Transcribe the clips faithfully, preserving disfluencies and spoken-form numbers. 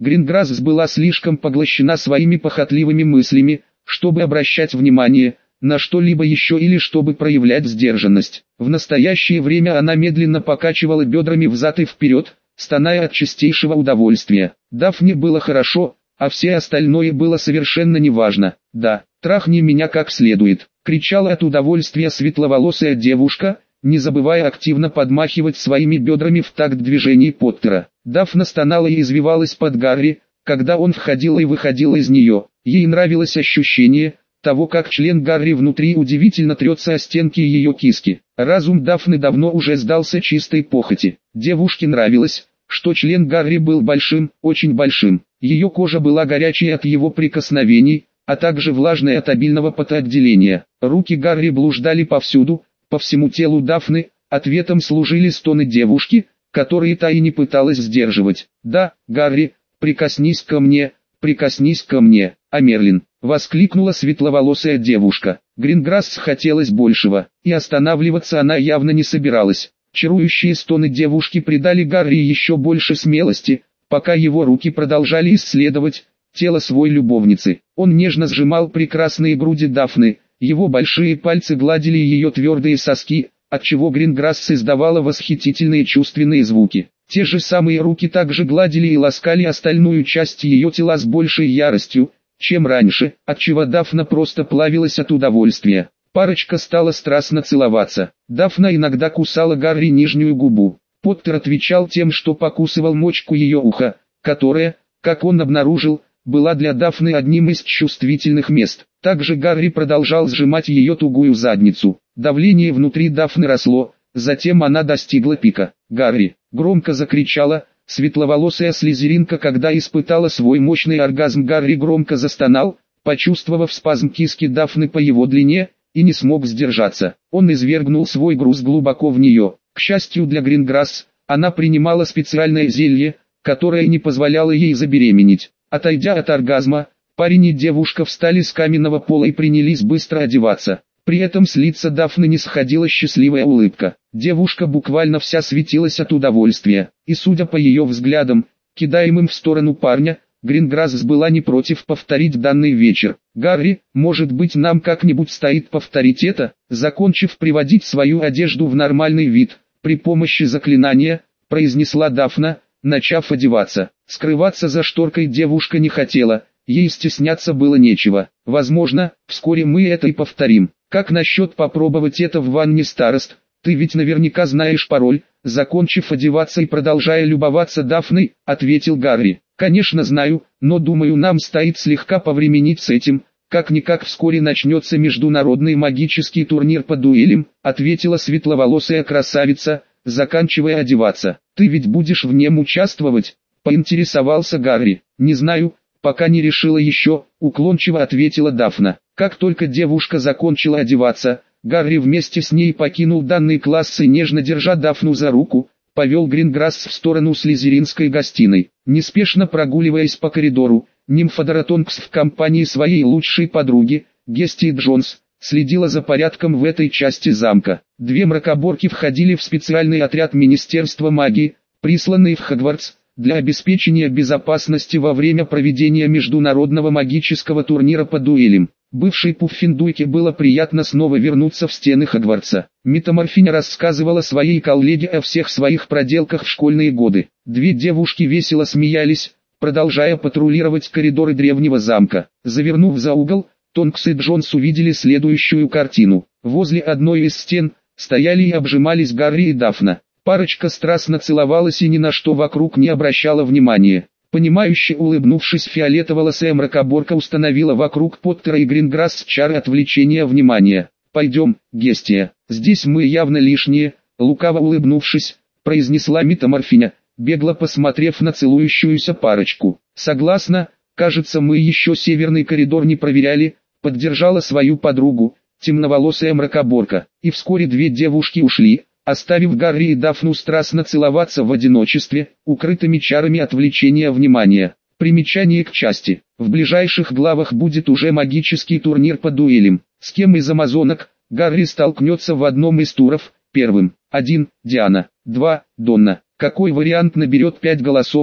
Гринграсс была слишком поглощена своими похотливыми мыслями, чтобы обращать внимание на что-либо еще или чтобы проявлять сдержанность. В настоящее время она медленно покачивала бедрами взад и вперед, стоная от чистейшего удовольствия. Дафне было хорошо, а все остальное было совершенно неважно. «Да, трахни меня как следует», — кричала от удовольствия светловолосая девушка, не забывая активно подмахивать своими бедрами в такт движений Поттера. Дафна стонала и извивалась под Гарри, когда он входил и выходил из нее. Ей нравилось ощущение того, как член Гарри внутри удивительно трется о стенки ее киски. Разум Дафны давно уже сдался чистой похоти. Девушке нравилось, что член Гарри был большим, очень большим. Ее кожа была горячей от его прикосновений, а также влажной от обильного потоотделения. Руки Гарри блуждали повсюду, по всему телу Дафны, ответом служили стоны девушки, которые та и не пыталась сдерживать. «Да, Гарри, прикоснись ко мне, прикоснись ко мне, а Мерлин!» — воскликнула светловолосая девушка. Гринграсс хотелось большего, и останавливаться она явно не собиралась. Чарующие стоны девушки придали Гарри еще больше смелости, пока его руки продолжали исследовать тело своей любовницы. Он нежно сжимал прекрасные груди Дафны, его большие пальцы гладили ее твердые соски, отчего Гринграсс издавала восхитительные чувственные звуки. Те же самые руки также гладили и ласкали остальную часть ее тела с большей яростью, чем раньше, отчего Дафна просто плавилась от удовольствия. Парочка стала страстно целоваться. Дафна иногда кусала Гарри нижнюю губу. Поттер отвечал тем, что покусывал мочку ее уха, которая, как он обнаружил, была для Дафны одним из чувствительных мест. Также Гарри продолжал сжимать ее тугую задницу. Давление внутри Дафны росло, затем она достигла пика. «Гарри!» — громко закричала светловолосая слизеринка, когда испытала свой мощный оргазм. Гарри громко застонал, почувствовав спазм киски Дафны по его длине, и не смог сдержаться. Он извергнул свой груз глубоко в нее. К счастью для Гринграсс, она принимала специальное зелье, которое не позволяло ей забеременеть. Отойдя от оргазма, парень и девушка встали с каменного пола и принялись быстро одеваться. При этом с лица Дафны не сходила счастливая улыбка. Девушка буквально вся светилась от удовольствия, и судя по ее взглядам, кидаемым в сторону парня, Гринграсс была не против повторить данный вечер. «Гарри, может быть, нам как-нибудь стоит повторить это?» Закончив приводить свою одежду в нормальный вид, при помощи заклинания, произнесла Дафна, начав одеваться. Скрываться за шторкой девушка не хотела, ей стесняться было нечего. «Возможно, вскоре мы это и повторим. Как насчет попробовать это в ванне, старост? Ты ведь наверняка знаешь пароль». Закончив одеваться и продолжая любоваться Дафной, ответил Гарри. «Конечно знаю, но думаю, нам стоит слегка повременить с этим. Как-никак вскоре начнется международный магический турнир по дуэлям», ответила светловолосая красавица, заканчивая одеваться. «Ты ведь будешь в нем участвовать?» поинтересовался Гарри. «Не знаю, пока не решила еще», уклончиво ответила Дафна. Как только девушка закончила одеваться, Гарри вместе с ней покинул данный класс и, нежно держа Дафну за руку, повел Гринграсс в сторону слизеринской гостиной. Неспешно прогуливаясь по коридору, нимфа Тонкс в компании своей лучшей подруги, Гести Джонс, следила за порядком в этой части замка. Две мракоборки входили в специальный отряд Министерства магии, присланный в Хогвартс, для обеспечения безопасности во время проведения международного магического турнира по дуэлям. Бывшей Пуффиндуйке было приятно снова вернуться в стены Хогвартса. Метаморфиня рассказывала своей коллеге о всех своих проделках в школьные годы. Две девушки весело смеялись, продолжая патрулировать коридоры древнего замка. Завернув за угол, Тонкс и Джонс увидели следующую картину. Возле одной из стен стояли и обжимались Гарри и Дафна. Парочка страстно целовалась и ни на что вокруг не обращала внимания. Понимающе улыбнувшись, фиолетоволосая мракоборка установила вокруг Поттера и Гринграсс чары отвлечения внимания. «Пойдем, Гестия, здесь мы явно лишние», лукаво улыбнувшись, произнесла метаморфиня, бегло посмотрев на целующуюся парочку. «Согласна, кажется, мы еще северный коридор не проверяли», поддержала свою подругу, темноволосая мракоборка. И вскоре две девушки ушли, оставив Гарри и Дафну страстно целоваться в одиночестве, укрытыми чарами отвлечения внимания. Примечание к части. В ближайших главах будет уже магический турнир по дуэлям. С кем из амазонок Гарри столкнется в одном из туров? Первым. один. Диана. два. Донна. Какой вариант наберет пять голосов?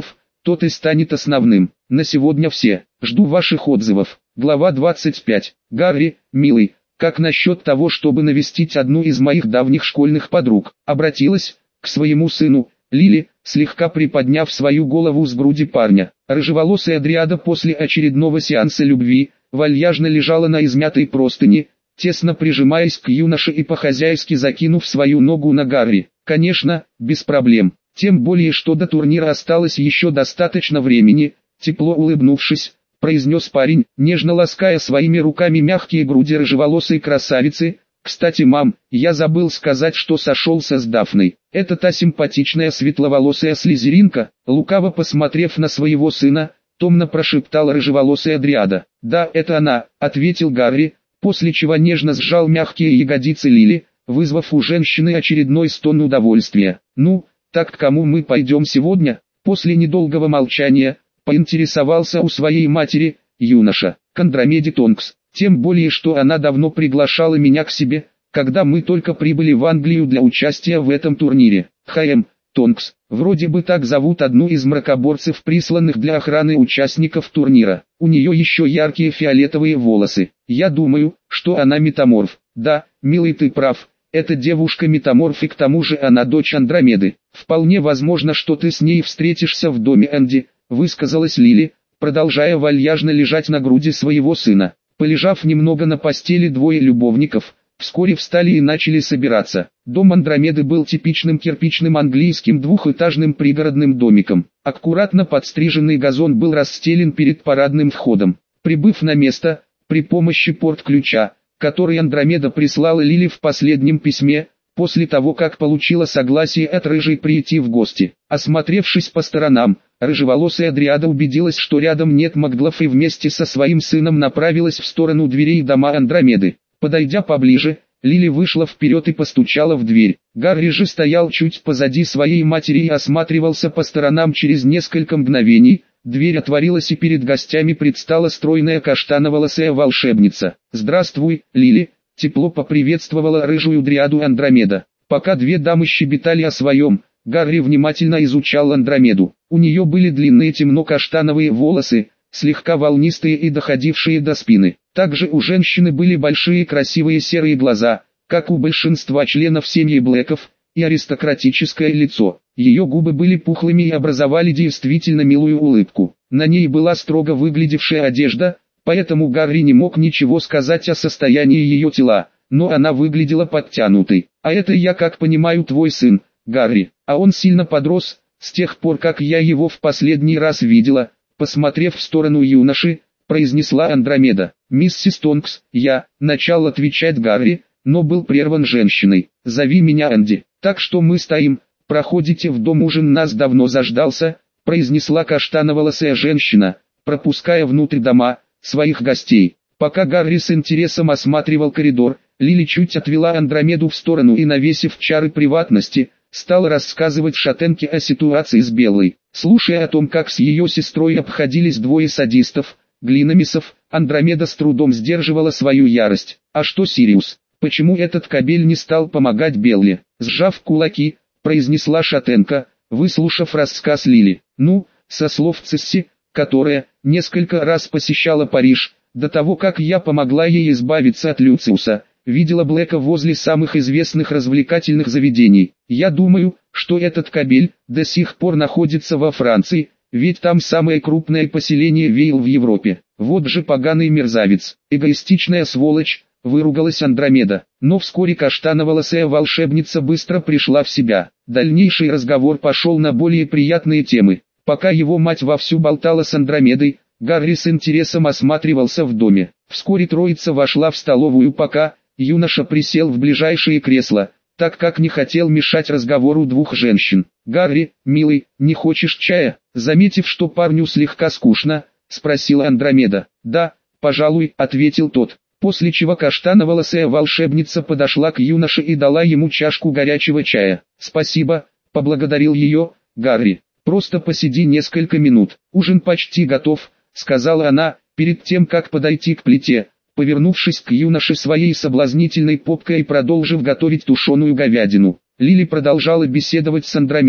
тот и станет основным. На сегодня все. Жду ваших отзывов. Глава двадцать пять. Гарри, милый, как насчет того, чтобы навестить одну из моих давних школьных подруг? Обратилась к своему сыну Лили, слегка приподняв свою голову с груди парня. Рыжеволосая дриада после очередного сеанса любви вальяжно лежала на измятой простыни, тесно прижимаясь к юноше и по-хозяйски закинув свою ногу на Гарри. Конечно, без проблем. Тем более, что до турнира осталось еще достаточно времени. Тепло улыбнувшись, произнес парень, нежно лаская своими руками мягкие груди рыжеволосой красавицы. «Кстати, мам, я забыл сказать, что сошелся с Дафной. Это та симпатичная светловолосая слизеринка». Лукаво посмотрев на своего сына, томно прошептала рыжеволосая дриада. «Да, это она», — ответил Гарри, после чего нежно сжал мягкие ягодицы Лили, вызвав у женщины очередной стон удовольствия. «Ну, так к кому мы пойдем сегодня?» После недолгого молчания поинтересовался у своей матери юноша. «К Андромеде Тонкс. Тем более, что она давно приглашала меня к себе, когда мы только прибыли в Англию для участия в этом турнире. Х.М. Тонкс, вроде бы так зовут одну из мракоборцев, присланных для охраны участников турнира. У нее еще яркие фиолетовые волосы. Я думаю, что она метаморф. Да, милый, ты прав, эта девушка метаморф, и к тому же она дочь Андромеды. Вполне возможно, что ты с ней встретишься в доме Энди», высказалась Лили, продолжая вальяжно лежать на груди своего сына. Полежав немного на постели, двое любовников вскоре встали и начали собираться. Дом Андромеды был типичным кирпичным английским двухэтажным пригородным домиком. Аккуратно подстриженный газон был расстелен перед парадным входом. Прибыв на место, при помощи порт-ключа, который Андромеда прислала Лили в последнем письме, после того как получила согласие от Рыжей прийти в гости. Осмотревшись по сторонам, рыжеволосая дриада убедилась, что рядом нет Макдлов, и вместе со своим сыном направилась в сторону дверей дома Андромеды. Подойдя поближе, Лили вышла вперед и постучала в дверь. Гарри же стоял чуть позади своей матери и осматривался по сторонам. Через несколько мгновений дверь отворилась, и перед гостями предстала стройная каштановолосая волшебница. «Здравствуй, Лили», — тепло поприветствовала рыжую дриаду Андромеда. Пока две дамы щебетали о своем, Гарри внимательно изучал Андромеду. У нее были длинные темно-каштановые волосы, слегка волнистые и доходившие до спины. Также у женщины были большие красивые серые глаза, как у большинства членов семьи Блэков, и аристократическое лицо. Ее губы были пухлыми и образовали действительно милую улыбку. На ней была строго выглядевшая одежда, поэтому Гарри не мог ничего сказать о состоянии ее тела, но она выглядела подтянутой. «А это, я как понимаю, твой сын, Гарри, а он сильно подрос с тех пор, как я его в последний раз видела», посмотрев в сторону юноши, произнесла Андромеда. «Миссис Тонкс, я», начал отвечать Гарри, но был прерван женщиной. «Зови меня Энди. Так что мы стоим, проходите в дом, ужин нас давно заждался», произнесла каштановолосая женщина, пропуская внутрь дома своих гостей. Пока Гарри с интересом осматривал коридор, Лили чуть отвела Андромеду в сторону и, навесив чары приватности, стала рассказывать шатенке о ситуации с Беллой. Слушая о том, как с ее сестрой обходились двое садистов, глиномесов, Андромеда с трудом сдерживала свою ярость. «А что Сириус? Почему этот кобель не стал помогать Белле?» Сжав кулаки, произнесла шатенка, выслушав рассказ Лили. «Ну, со слов Цесси, которая несколько раз посещала Париж, до того как я помогла ей избавиться от Люциуса, видела Блэка возле самых известных развлекательных заведений. Я думаю, что этот кобель до сих пор находится во Франции, ведь там самое крупное поселение вейл в Европе. Вот же поганый мерзавец, эгоистичная сволочь», выругалась Андромеда. Но вскоре каштановолосая волшебница быстро пришла в себя. Дальнейший разговор пошел на более приятные темы. Пока его мать вовсю болтала с Андромедой, Гарри с интересом осматривался в доме. Вскоре троица вошла в столовую, пока юноша присел в ближайшее кресло, так как не хотел мешать разговору двух женщин. «Гарри, милый, не хочешь чая?» Заметив, что парню слегка скучно, спросила Андромеда. «Да, пожалуй», — ответил тот. После чего каштановолосая волшебница подошла к юноше и дала ему чашку горячего чая. «Спасибо», — поблагодарил ее Гарри. «Просто посиди несколько минут, ужин почти готов», — сказала она, перед тем как подойти к плите, повернувшись к юноше своей соблазнительной попкой и продолжив готовить тушеную говядину. Лили продолжала беседовать с Андромедой,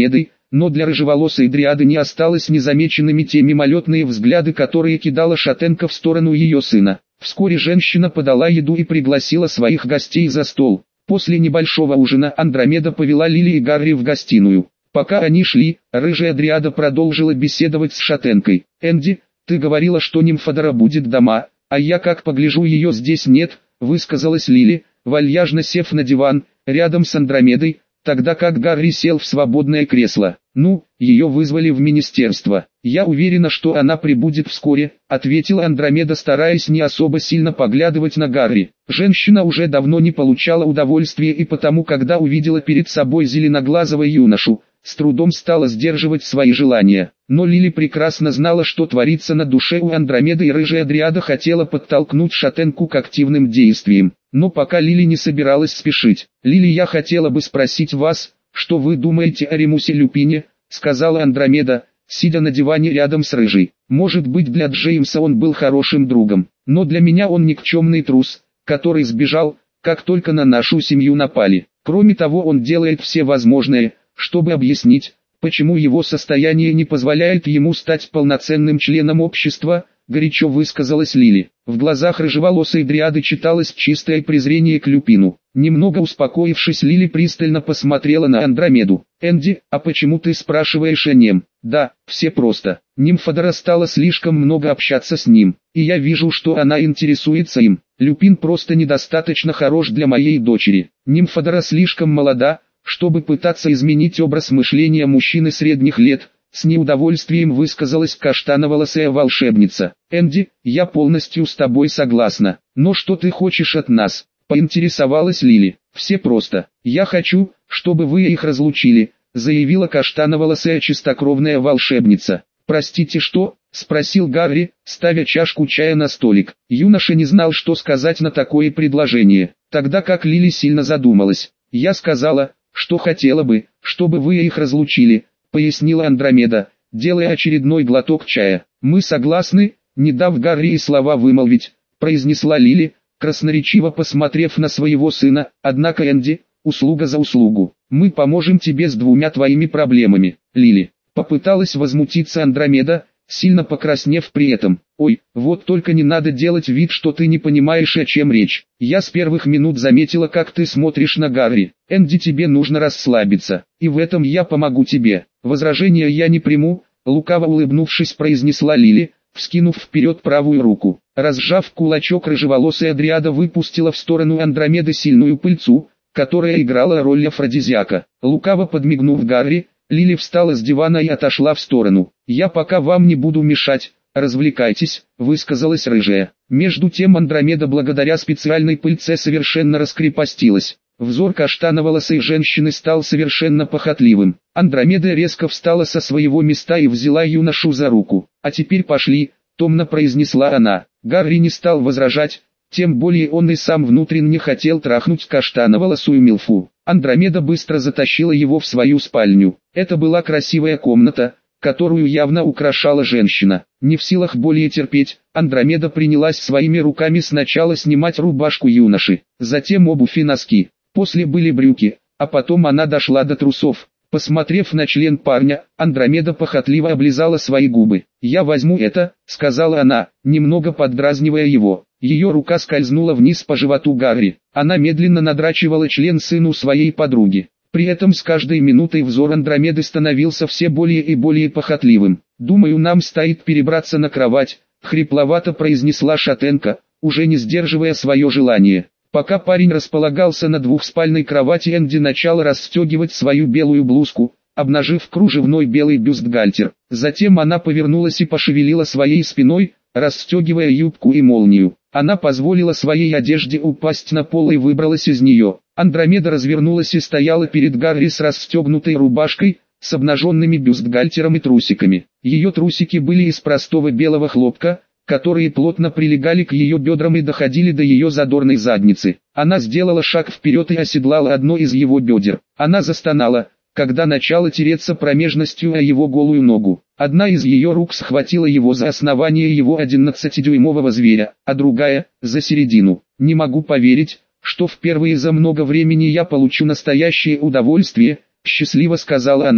но для рыжеволосой дриады не осталось незамеченными те мимолетные взгляды, которые кидала шатенка в сторону ее сына. Вскоре женщина подала еду и пригласила своих гостей за стол. После небольшого ужина Андромеда повела Лили и Гарри в гостиную. Пока они шли, рыжая дриада продолжила беседовать с шатенкой. «Энди, ты говорила, что Нимфодора будет дома, а я как погляжу ее здесь нет», — высказалась Лили, вальяжно сев на диван, рядом с Андромедой, тогда как Гарри сел в свободное кресло. «Ну, ее вызвали в министерство. Я уверена, что она прибудет вскоре», — ответила Андромеда, стараясь не особо сильно поглядывать на Гарри. Женщина уже давно не получала удовольствия и потому, когда увидела перед собой зеленоглазого юношу, с трудом стала сдерживать свои желания. Но Лили прекрасно знала, что творится на душе у Андромеды, и рыжая дриада хотела подтолкнуть шатенку к активным действиям. Но пока Лили не собиралась спешить. «Лили, я хотела бы спросить вас, что вы думаете о Ремусе Люпине», — сказала Андромеда, сидя на диване рядом с рыжей. «Может быть, для Джеймса он был хорошим другом, но для меня он никчемный трус, который сбежал, как только на нашу семью напали. Кроме того, он делает все возможное, чтобы объяснить, почему его состояние не позволяет ему стать полноценным членом общества», — горячо высказалась Лили. В глазах рыжеволосой дриады читалось чистое презрение к Люпину. Немного успокоившись, Лили пристально посмотрела на Андромеду. «Энди, а почему ты спрашиваешь о нем?» «Да, все просто. Нимфодора стала слишком много общаться с ним, и я вижу, что она интересуется им. Люпин просто недостаточно хорош для моей дочери. Нимфодора слишком молода, чтобы пытаться изменить образ мышления мужчины средних лет», — с неудовольствием высказалась каштановолосая волшебница. «Энди, я полностью с тобой согласна. Но что ты хочешь от нас?» — поинтересовалась Лили. «Все просто. Я хочу, чтобы вы их разлучили», — заявила каштановолосая чистокровная волшебница. «Простите, что?» — спросил Гарри, ставя чашку чая на столик. Юноша не знал, что сказать на такое предложение, тогда как Лили сильно задумалась. «Я сказала, что хотела бы, чтобы вы их разлучили», — пояснила Андромеда, делая очередной глоток чая. «Мы согласны», — не дав Гарри и слова вымолвить, произнесла Лили, красноречиво посмотрев на своего сына. «Однако, Энди, услуга за услугу. Мы поможем тебе с двумя твоими проблемами». Лили попыталась возмутиться Андромеда, сильно покраснев при этом. «Ой, вот только не надо делать вид, что ты не понимаешь, о чем речь. Я с первых минут заметила, как ты смотришь на Гарри. Энди, тебе нужно расслабиться, и в этом я помогу тебе. Возражения я не приму», — лукаво улыбнувшись, произнесла Лили, вскинув вперед правую руку. Разжав кулачок, рыжеволосая дриада выпустила в сторону Андромеды сильную пыльцу, которая играла роль афродизиака. Лукаво подмигнув Гарри, Лили встала с дивана и отошла в сторону. «Я пока вам не буду мешать, развлекайтесь», — высказалась рыжая. Между тем Андромеда благодаря специальной пыльце совершенно раскрепостилась. Взор каштановолосой женщины стал совершенно похотливым. Андромеда резко встала со своего места и взяла юношу за руку. «А теперь пошли», — томно произнесла она. Гарри не стал возражать, тем более он и сам внутренне хотел трахнуть каштановолосую милфу. Андромеда быстро затащила его в свою спальню. Это была красивая комната, которую явно украшала женщина. Не в силах более терпеть, Андромеда принялась своими руками сначала снимать рубашку юноши, затем обувь и носки. После были брюки, а потом она дошла до трусов. Посмотрев на член парня, Андромеда похотливо облизала свои губы. «Я возьму это», — сказала она, немного поддразнивая его. Ее рука скользнула вниз по животу Гарри. Она медленно надрачивала член сыну своей подруги. При этом с каждой минутой взор Андромеды становился все более и более похотливым. «Думаю, нам стоит перебраться на кровать», — хрипловато произнесла шатенка, уже не сдерживая свое желание. Пока парень располагался на двухспальной кровати, Энди начал расстегивать свою белую блузку, обнажив кружевной белый бюстгальтер. Затем она повернулась и пошевелила своей спиной, расстегивая юбку и молнию. Она позволила своей одежде упасть на пол и выбралась из нее. Андромеда развернулась и стояла перед Гарри с расстегнутой рубашкой, с обнаженными бюстгальтером и трусиками. Ее трусики были из простого белого хлопка, которые плотно прилегали к ее бедрам и доходили до ее задорной задницы. Она сделала шаг вперед и оседлала одно из его бедер. Она застонала, когда начала тереться промежностью о его голую ногу. Одна из ее рук схватила его за основание его одиннадцатидюймового зверя, а другая – за середину. «Не могу поверить, что впервые за много времени я получу настоящее удовольствие», – счастливо сказала она.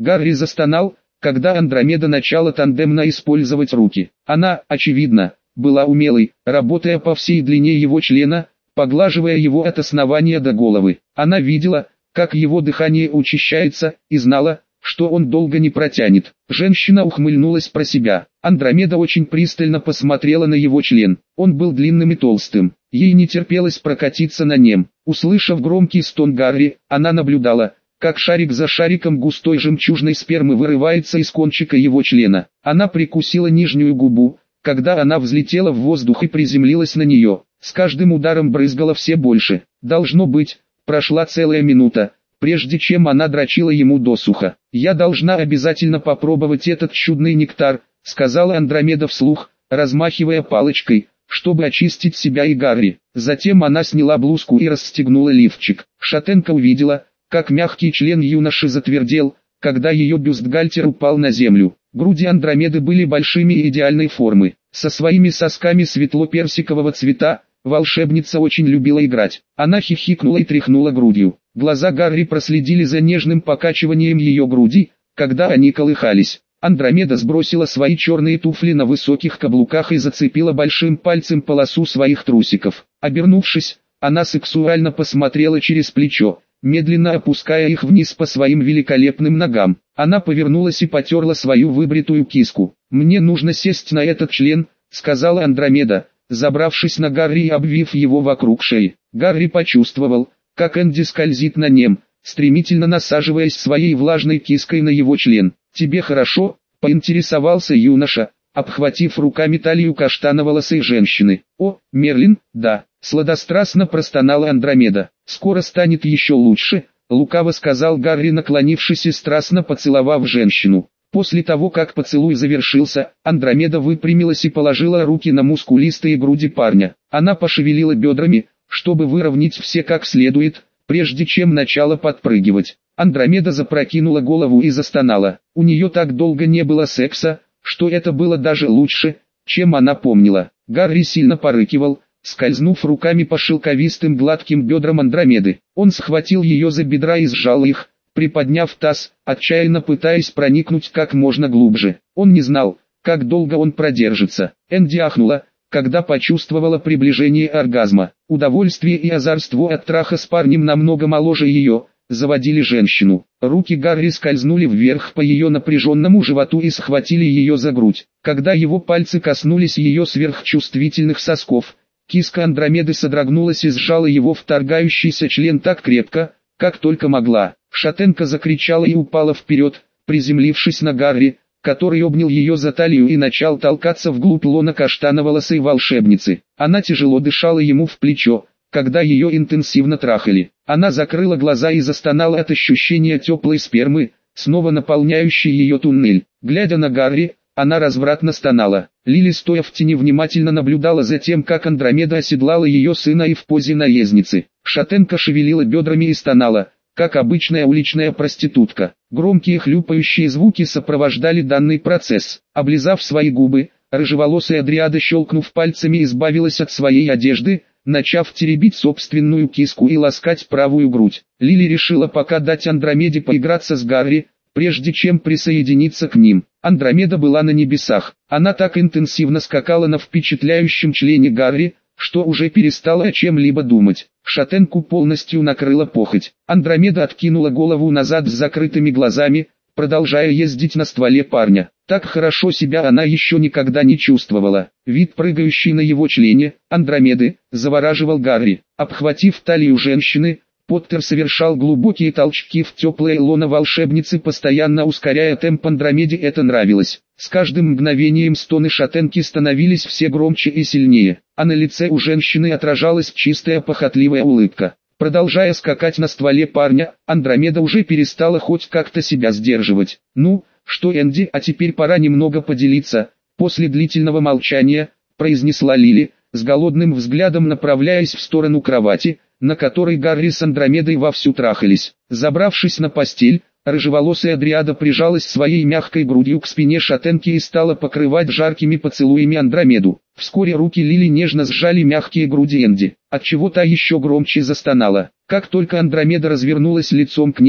Гарри застонал, когда Андромеда начала тандемно использовать руки. Она, очевидно, была умелой, работая по всей длине его члена, поглаживая его от основания до головы. Она видела, как его дыхание учащается, и знала, что он долго не протянет. Женщина ухмыльнулась про себя. Андромеда очень пристально посмотрела на его член. Он был длинным и толстым. Ей не терпелось прокатиться на нем. Услышав громкий стон Гарри, она наблюдала, как шарик за шариком густой жемчужной спермы вырывается из кончика его члена. Она прикусила нижнюю губу, когда она взлетела в воздух и приземлилась на нее. С каждым ударом брызгало все больше. Должно быть, прошла целая минута, прежде чем она дрочила ему досуха. «Я должна обязательно попробовать этот чудный нектар», — сказала Андромеда вслух, размахивая палочкой, чтобы очистить себя и Гарри. Затем она сняла блузку и расстегнула лифчик. Шатенка увидела, как мягкий член юноши затвердел, когда ее бюстгальтер упал на землю. Груди Андромеды были большими и идеальной формы. Со своими сосками светло-персикового цвета, волшебница очень любила играть. Она хихикнула и тряхнула грудью. Глаза Гарри проследили за нежным покачиванием ее груди, когда они колыхались. Андромеда сбросила свои черные туфли на высоких каблуках и зацепила большим пальцем полосу своих трусиков. Обернувшись, она сексуально посмотрела через плечо, медленно опуская их вниз по своим великолепным ногам. Она повернулась и потерла свою выбритую киску. «Мне нужно сесть на этот член», — сказала Андромеда, забравшись на Гарри и обвив его вокруг шеи. Гарри почувствовал, как Энди скользит на нем, стремительно насаживаясь своей влажной киской на его член. «Тебе хорошо?» — поинтересовался юноша, обхватив руками талию каштановолосой женщины. «О, Мерлин, да», — сладострастно простонала Андромеда. «Скоро станет еще лучше», — лукаво сказал Гарри, наклонившись и страстно поцеловав женщину. После того, как поцелуй завершился, Андромеда выпрямилась и положила руки на мускулистые груди парня. Она пошевелила бедрами, чтобы выровнять все как следует, прежде чем начала подпрыгивать. Андромеда запрокинула голову и застонала. У нее так долго не было секса, что это было даже лучше, чем она помнила. Гарри сильно порыкивал, скользнув руками по шелковистым гладким бедрам Андромеды. Он схватил ее за бедра и сжал их, приподняв таз, отчаянно пытаясь проникнуть как можно глубже. Он не знал, как долго он продержится. Энди ахнула, когда почувствовала приближение оргазма. Удовольствие и озорство от траха с парнем намного моложе ее заводили женщину. Руки Гарри скользнули вверх по ее напряженному животу и схватили ее за грудь. Когда его пальцы коснулись ее сверхчувствительных сосков, киска Андромеды содрогнулась и сжала его вторгающийся член так крепко, как только могла. Шатенка закричала и упала вперед, приземлившись на Гарри, который обнял ее за талию и начал толкаться вглубь лона каштановолосой волшебницы. Она тяжело дышала ему в плечо, когда ее интенсивно трахали. Она закрыла глаза и застонала от ощущения теплой спермы, снова наполняющей ее туннель. Глядя на Гарри, она развратно стонала. Лили, стоя в тени, внимательно наблюдала за тем, как Андромеда оседлала ее сына и в позе наездницы. Шатенка шевелила бедрами и стонала, как обычная уличная проститутка. Громкие хлюпающие звуки сопровождали данный процесс. Облизав свои губы, рыжеволосая дриада, щелкнув пальцами, избавилась от своей одежды, начав теребить собственную киску и ласкать правую грудь. Лили решила пока дать Андромеде поиграться с Гарри, прежде чем присоединиться к ним. Андромеда была на небесах. Она так интенсивно скакала на впечатляющем члене Гарри, что уже перестала о чем-либо думать. Шатенку полностью накрыла похоть. Андромеда откинула голову назад с закрытыми глазами, продолжая ездить на стволе парня. Так хорошо себя она еще никогда не чувствовала. Вид прыгающий на его члене, Андромеды, завораживал Гарри. Обхватив талию женщины, Поттер совершал глубокие толчки в теплое лоно волшебницы, постоянно ускоряя темп. Андромеде это нравилось. С каждым мгновением стоны шатенки становились все громче и сильнее, а на лице у женщины отражалась чистая похотливая улыбка. Продолжая скакать на стволе парня, Андромеда уже перестала хоть как-то себя сдерживать. «Ну, что, Энди, а теперь пора немного поделиться», — после длительного молчания произнесла Лили, с голодным взглядом направляясь в сторону кровати, на которой Гарри с Андромедой вовсю трахались. Забравшись на постель, рыжеволосая дриада прижалась своей мягкой грудью к спине шатенки и стала покрывать жаркими поцелуями Андромеду. Вскоре руки Лили нежно сжали мягкие груди Энди, отчего та еще громче застонала. Как только Андромеда развернулась лицом к ней,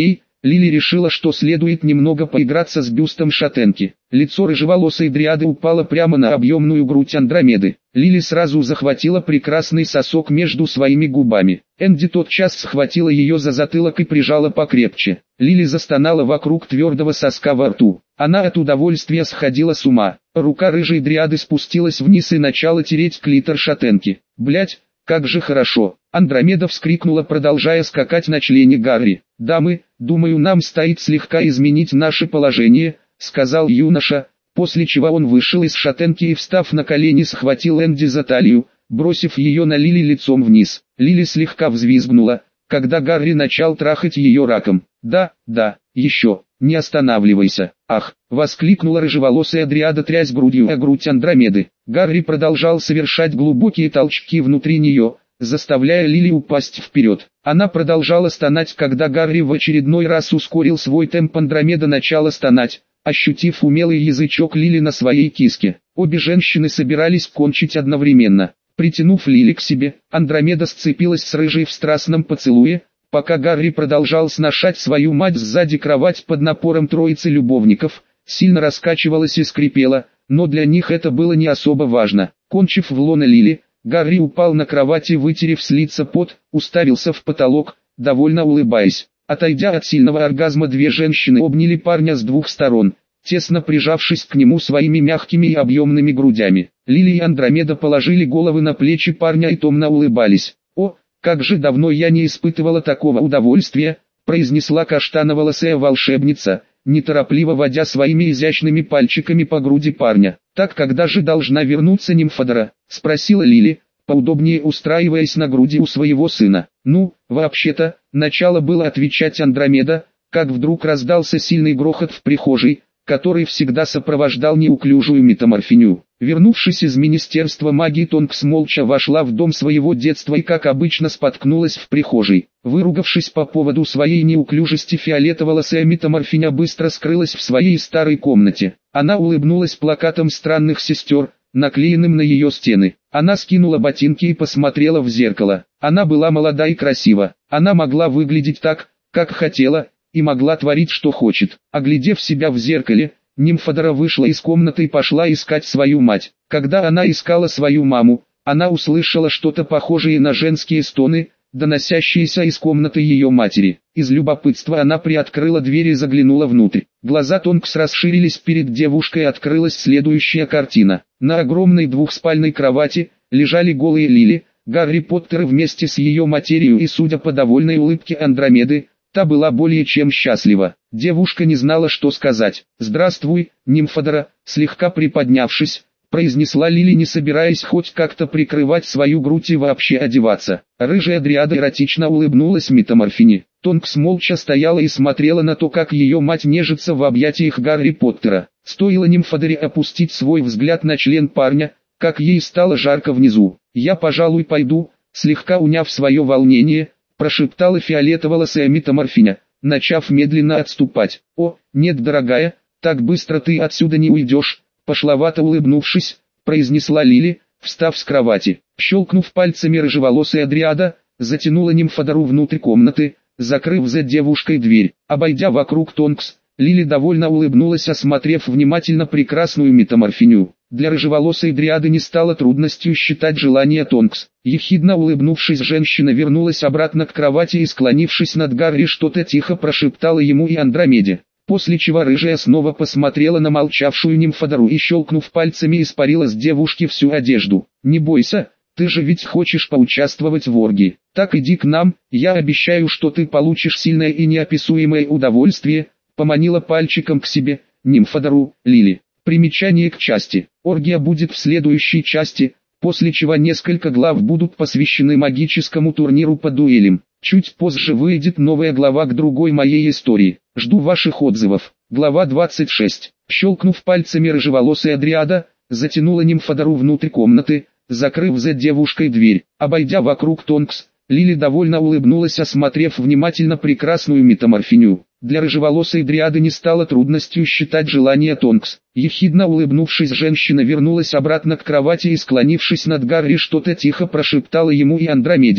Лили решила, что следует немного поиграться с бюстом шатенки. Лицо рыжеволосой дриады упало прямо на объемную грудь Андромеды. Лили сразу захватила прекрасный сосок между своими губами. Энди тотчас схватила ее за затылок и прижала покрепче. Лили застонала вокруг твердого соска во рту. Она от удовольствия сходила с ума. Рука рыжей дриады спустилась вниз и начала тереть клитор шатенки. «Блядь, как же хорошо!» Андромеда вскрикнула, продолжая скакать на члене Гарри. «Дамы, думаю, нам стоит слегка изменить наше положение», — сказал юноша, после чего он вышел из шатенки и, встав на колени, схватил Энди за талию, бросив ее на Лили лицом вниз. Лили слегка взвизгнула, когда Гарри начал трахать ее раком. «Да, да, еще, не останавливайся!» «Ах!» — воскликнула рыжеволосая дриада, трясь грудью о грудь Андромеды. Гарри продолжал совершать глубокие толчки внутри нее, заставляя Лили упасть вперед. Она продолжала стонать, когда Гарри в очередной раз ускорил свой темп. Андромеда начала стонать, ощутив умелый язычок Лили на своей киске. Обе женщины собирались кончить одновременно. Притянув Лили к себе, Андромеда сцепилась с рыжей в страстном поцелуе, пока Гарри продолжал сношать свою мать. Сзади кровать под напором троицы любовников сильно раскачивалась и скрипела, но для них это было не особо важно. Кончив в лоно Лили, Гарри упал на кровать и, вытерев с лица пот, уставился в потолок, довольно улыбаясь. Отойдя от сильного оргазма, две женщины обняли парня с двух сторон, тесно прижавшись к нему своими мягкими и объемными грудями. Лили и Андромеда положили головы на плечи парня и томно улыбались. «О, как же давно я не испытывала такого удовольствия», — произнесла каштановолосая волшебница, неторопливо водя своими изящными пальчиками по груди парня. «Так когда же должна вернуться Нимфодора?» — спросила Лили, поудобнее устраиваясь на груди у своего сына. «Ну, вообще-то», — начало было отвечать Андромеда, как вдруг раздался сильный грохот в прихожей, который всегда сопровождал неуклюжую метаморфиню. Вернувшись из Министерства магии, Тонкс молча вошла в дом своего детства и, как обычно, споткнулась в прихожей. Выругавшись по поводу своей неуклюжести, фиолетоволосая метаморфиня быстро скрылась в своей старой комнате. Она улыбнулась плакатом странных сестер, наклеенным на ее стены. Она скинула ботинки и посмотрела в зеркало. Она была молода и красива. Она могла выглядеть так, как хотела, и могла творить, что хочет. Оглядев себя в зеркале, Нимфодора вышла из комнаты и пошла искать свою мать. Когда она искала свою маму, она услышала что-то похожее на женские стоны, доносящиеся из комнаты ее матери. Из любопытства она приоткрыла дверь и заглянула внутрь. Глаза Тонкс расширились, перед девушкой открылась следующая картина. На огромной двухспальной кровати лежали голые Лили, Гарри Поттер вместе с ее матерью и, судя по довольной улыбке Андромеды, та была более чем счастлива. Девушка не знала, что сказать. «Здравствуй, Нимфодора», слегка приподнявшись, произнесла Лили, не собираясь хоть как-то прикрывать свою грудь и вообще одеваться. Рыжая дриада эротично улыбнулась метаморфине. Тонкс молча стояла и смотрела на то, как ее мать нежится в объятиях Гарри Поттера. Стоило Нимфодоре опустить свой взгляд на член парня, как ей стало жарко внизу. «Я, пожалуй, пойду», слегка уняв свое волнение, прошептала фиолетоволосая метаморфиня, начав медленно отступать. «О, нет, дорогая, так быстро ты отсюда не уйдешь», пошловато улыбнувшись, произнесла Лили, встав с кровати. Щелкнув пальцами, рыжеволосая дриада затянула Нимфодору внутрь комнаты, закрыв за девушкой дверь. Обойдя вокруг Тонкс, Лили довольно улыбнулась, осмотрев внимательно прекрасную метаморфиню. Для рыжеволосой дриады не стало трудностью считать желание Тонкс. Ехидно улыбнувшись, женщина вернулась обратно к кровати и, склонившись над Гарри, что-то тихо прошептала ему и Андромеде. После чего рыжая снова посмотрела на молчавшую Нимфодору и, щелкнув пальцами, испарила с девушки всю одежду. «Не бойся, ты же ведь хочешь поучаствовать в оргии. Так иди к нам, я обещаю, что ты получишь сильное и неописуемое удовольствие», поманила пальчиком к себе Нимфодору Лили. Примечание к части. Оргия будет в следующей части, после чего несколько глав будут посвящены магическому турниру по дуэлям. Чуть позже выйдет новая глава к другой моей истории. Жду ваших отзывов. Глава двадцать шесть. Щелкнув пальцами, рыжеволосая дриада затянула Нимфодору внутрь комнаты, закрыв за девушкой дверь. Обойдя вокруг Тонкс, Лили довольно улыбнулась, осмотрев внимательно прекрасную метаморфиню. Для рыжеволосой дриады не стало трудностью считать желание Тонкс. Ехидно улыбнувшись, женщина вернулась обратно к кровати и, склонившись над Гарри, что-то тихо прошептала ему и Андромеде.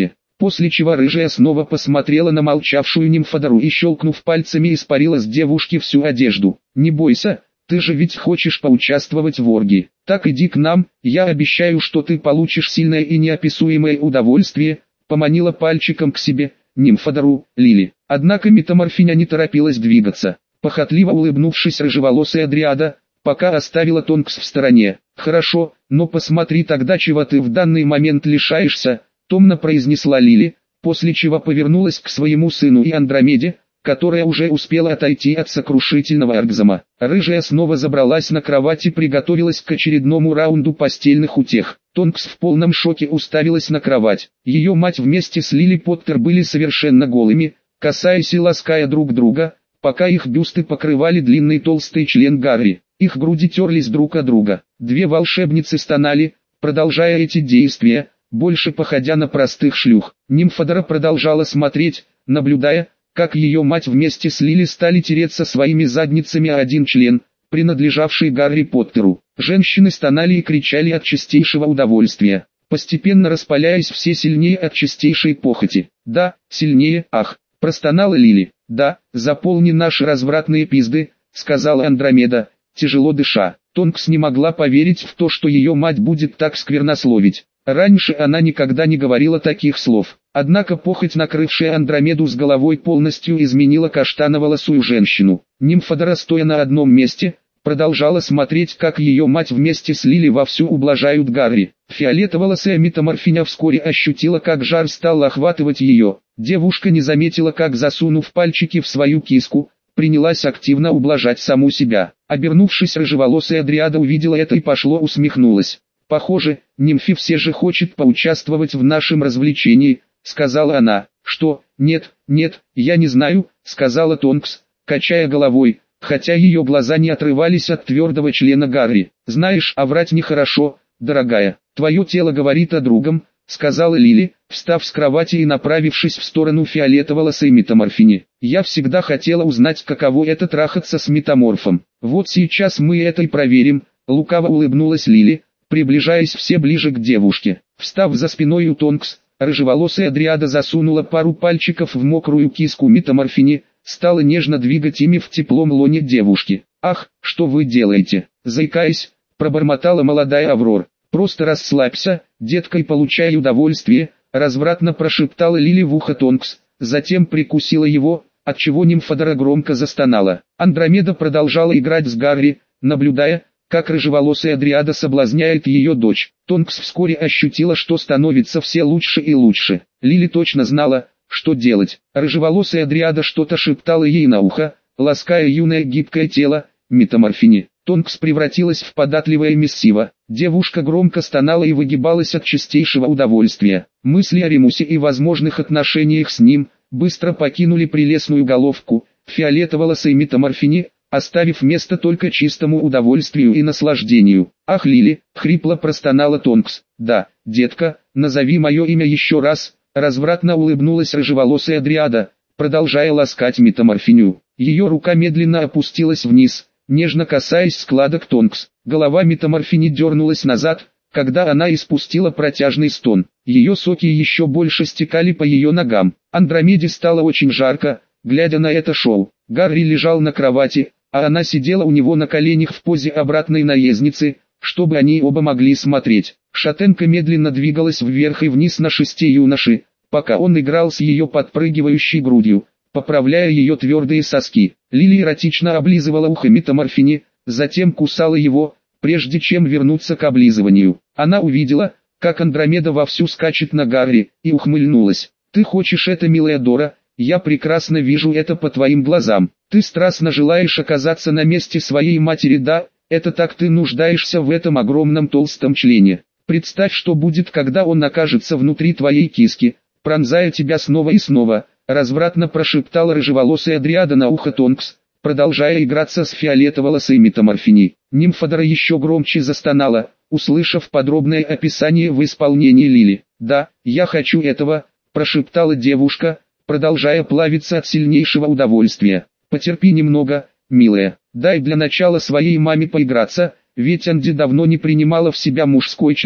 После чего рыжая снова посмотрела на молчавшую нимфодару и, щелкнув пальцами, испарила с девушки всю одежду. «Не бойся, ты же ведь хочешь поучаствовать в оргии. Так иди к нам, я обещаю, что ты получишь сильное и неописуемое удовольствие», — поманила пальчиком к себе нимфодару Лили. Однако метаморфиня не торопилась двигаться. Похотливо улыбнувшись, рыжеволосая дриада пока оставила Тонкс в стороне. «Хорошо, но посмотри тогда, чего ты в данный момент лишаешься», — томно произнесла Лили, после чего повернулась к своему сыну и Андромеде, которая уже успела отойти от сокрушительного оргазма. Рыжая снова забралась на кровать и приготовилась к очередному раунду постельных утех. Тонкс в полном шоке уставилась на кровать. Ее мать вместе с Лили Поттер были совершенно голыми, касаясь и лаская друг друга, пока их бюсты покрывали длинный толстый член Гарри. Их груди терлись друг о друга. Две волшебницы стонали, продолжая эти действия, больше походя на простых шлюх. Нимфодора продолжала смотреть, наблюдая, как ее мать вместе с Лили стали тереться своими задницами о один член, принадлежавший Гарри Поттеру. Женщины стонали и кричали от чистейшего удовольствия, постепенно распаляясь все сильнее от чистейшей похоти. «Да, сильнее, ах!» – простонала Лили. «Да, заполни наши развратные пизды», – сказала Андромеда, тяжело дыша. Тонкс не могла поверить в то, что ее мать будет так сквернословить. Раньше она никогда не говорила таких слов. Однако похоть, накрывшая Андромеду с головой, полностью изменила каштановолосую женщину. Нимфодора, стоя на одном месте, продолжала смотреть, как ее мать вместе с Лили вовсю ублажают Гарри. Фиолетоволосая метаморфиня вскоре ощутила, как жар стал охватывать ее. Девушка не заметила, как, засунув пальчики в свою киску, принялась активно ублажать саму себя. Обернувшись, рыжеволосая дриада увидела это и пошло усмехнулась. «Похоже, нимфи все же хочет поучаствовать в нашем развлечении», — сказала она. «Что? Нет, нет, я не знаю», — сказала Тонкс, качая головой, хотя ее глаза не отрывались от твердого члена Гарри. «Знаешь, а врать нехорошо, дорогая. Твое тело говорит о другом», — сказала Лили, встав с кровати и направившись в сторону фиолетоволосой метаморфини. «Я всегда хотела узнать, каково это трахаться с метаморфом. Вот сейчас мы это и проверим», — лукаво улыбнулась Лили, приближаясь все ближе к девушке. Встав за спиной у Тонкс, рыжеволосая дриада засунула пару пальчиков в мокрую киску метаморфини, стала нежно двигать ими в теплом лоне девушки. «Ах, что вы делаете?» — заикаясь, пробормотала молодая Аврор. «Просто расслабься, детка, и получай удовольствие», — развратно прошептала Лили в ухо Тонкс, затем прикусила его, отчего нимфодора громко застонала. Андромеда продолжала играть с Гарри, наблюдая, как рыжеволосая дриада соблазняет ее дочь. Тонкс вскоре ощутила, что становится все лучше и лучше. Лили точно знала, что делать. Рыжеволосая дриада что-то шептала ей на ухо, лаская юное гибкое тело метаморфини. Тонкс превратилась в податливое мессиво. Девушка громко стонала и выгибалась от чистейшего удовольствия. Мысли о Ремусе и возможных отношениях с ним быстро покинули прелестную головку фиолетоволосой метаморфини, оставив место только чистому удовольствию и наслаждению. «Ах, Лили!» — хрипло простонала Тонкс. «Да, детка, назови мое имя еще раз», — развратно улыбнулась рыжеволосая дриада, продолжая ласкать метаморфиню. Ее рука медленно опустилась вниз, нежно касаясь складок Тонкс. Голова метаморфини дернулась назад, когда она испустила протяжный стон. Ее соки еще больше стекали по ее ногам. Андромеде стало очень жарко, глядя на это шоу. Гарри лежал на кровати, а она сидела у него на коленях в позе обратной наездницы, чтобы они оба могли смотреть. Шатенка медленно двигалась вверх и вниз на шесте юноши, пока он играл с ее подпрыгивающей грудью, поправляя ее твердые соски. Лили эротично облизывала ухо метаморфини, затем кусала его, прежде чем вернуться к облизыванию. Она увидела, как Андромеда вовсю скачет на Гарри, и ухмыльнулась. «Ты хочешь это, милая Дора? Я прекрасно вижу это по твоим глазам. Ты страстно желаешь оказаться на месте своей матери, да? Это так ты нуждаешься в этом огромном толстом члене. Представь, что будет, когда он окажется внутри твоей киски, пронзая тебя снова и снова», — развратно прошептала рыжеволосая дриада на ухо Тонкс, продолжая играться с фиолетоволосой метаморфиней. Нимфодора еще громче застонала, услышав подробное описание в исполнении Лили. «Да, я хочу этого», — прошептала девушка, продолжая плавиться от сильнейшего удовольствия. «Потерпи немного, милая, дай для начала своей маме поиграться, ведь Анди давно не принимала в себя мужской член»,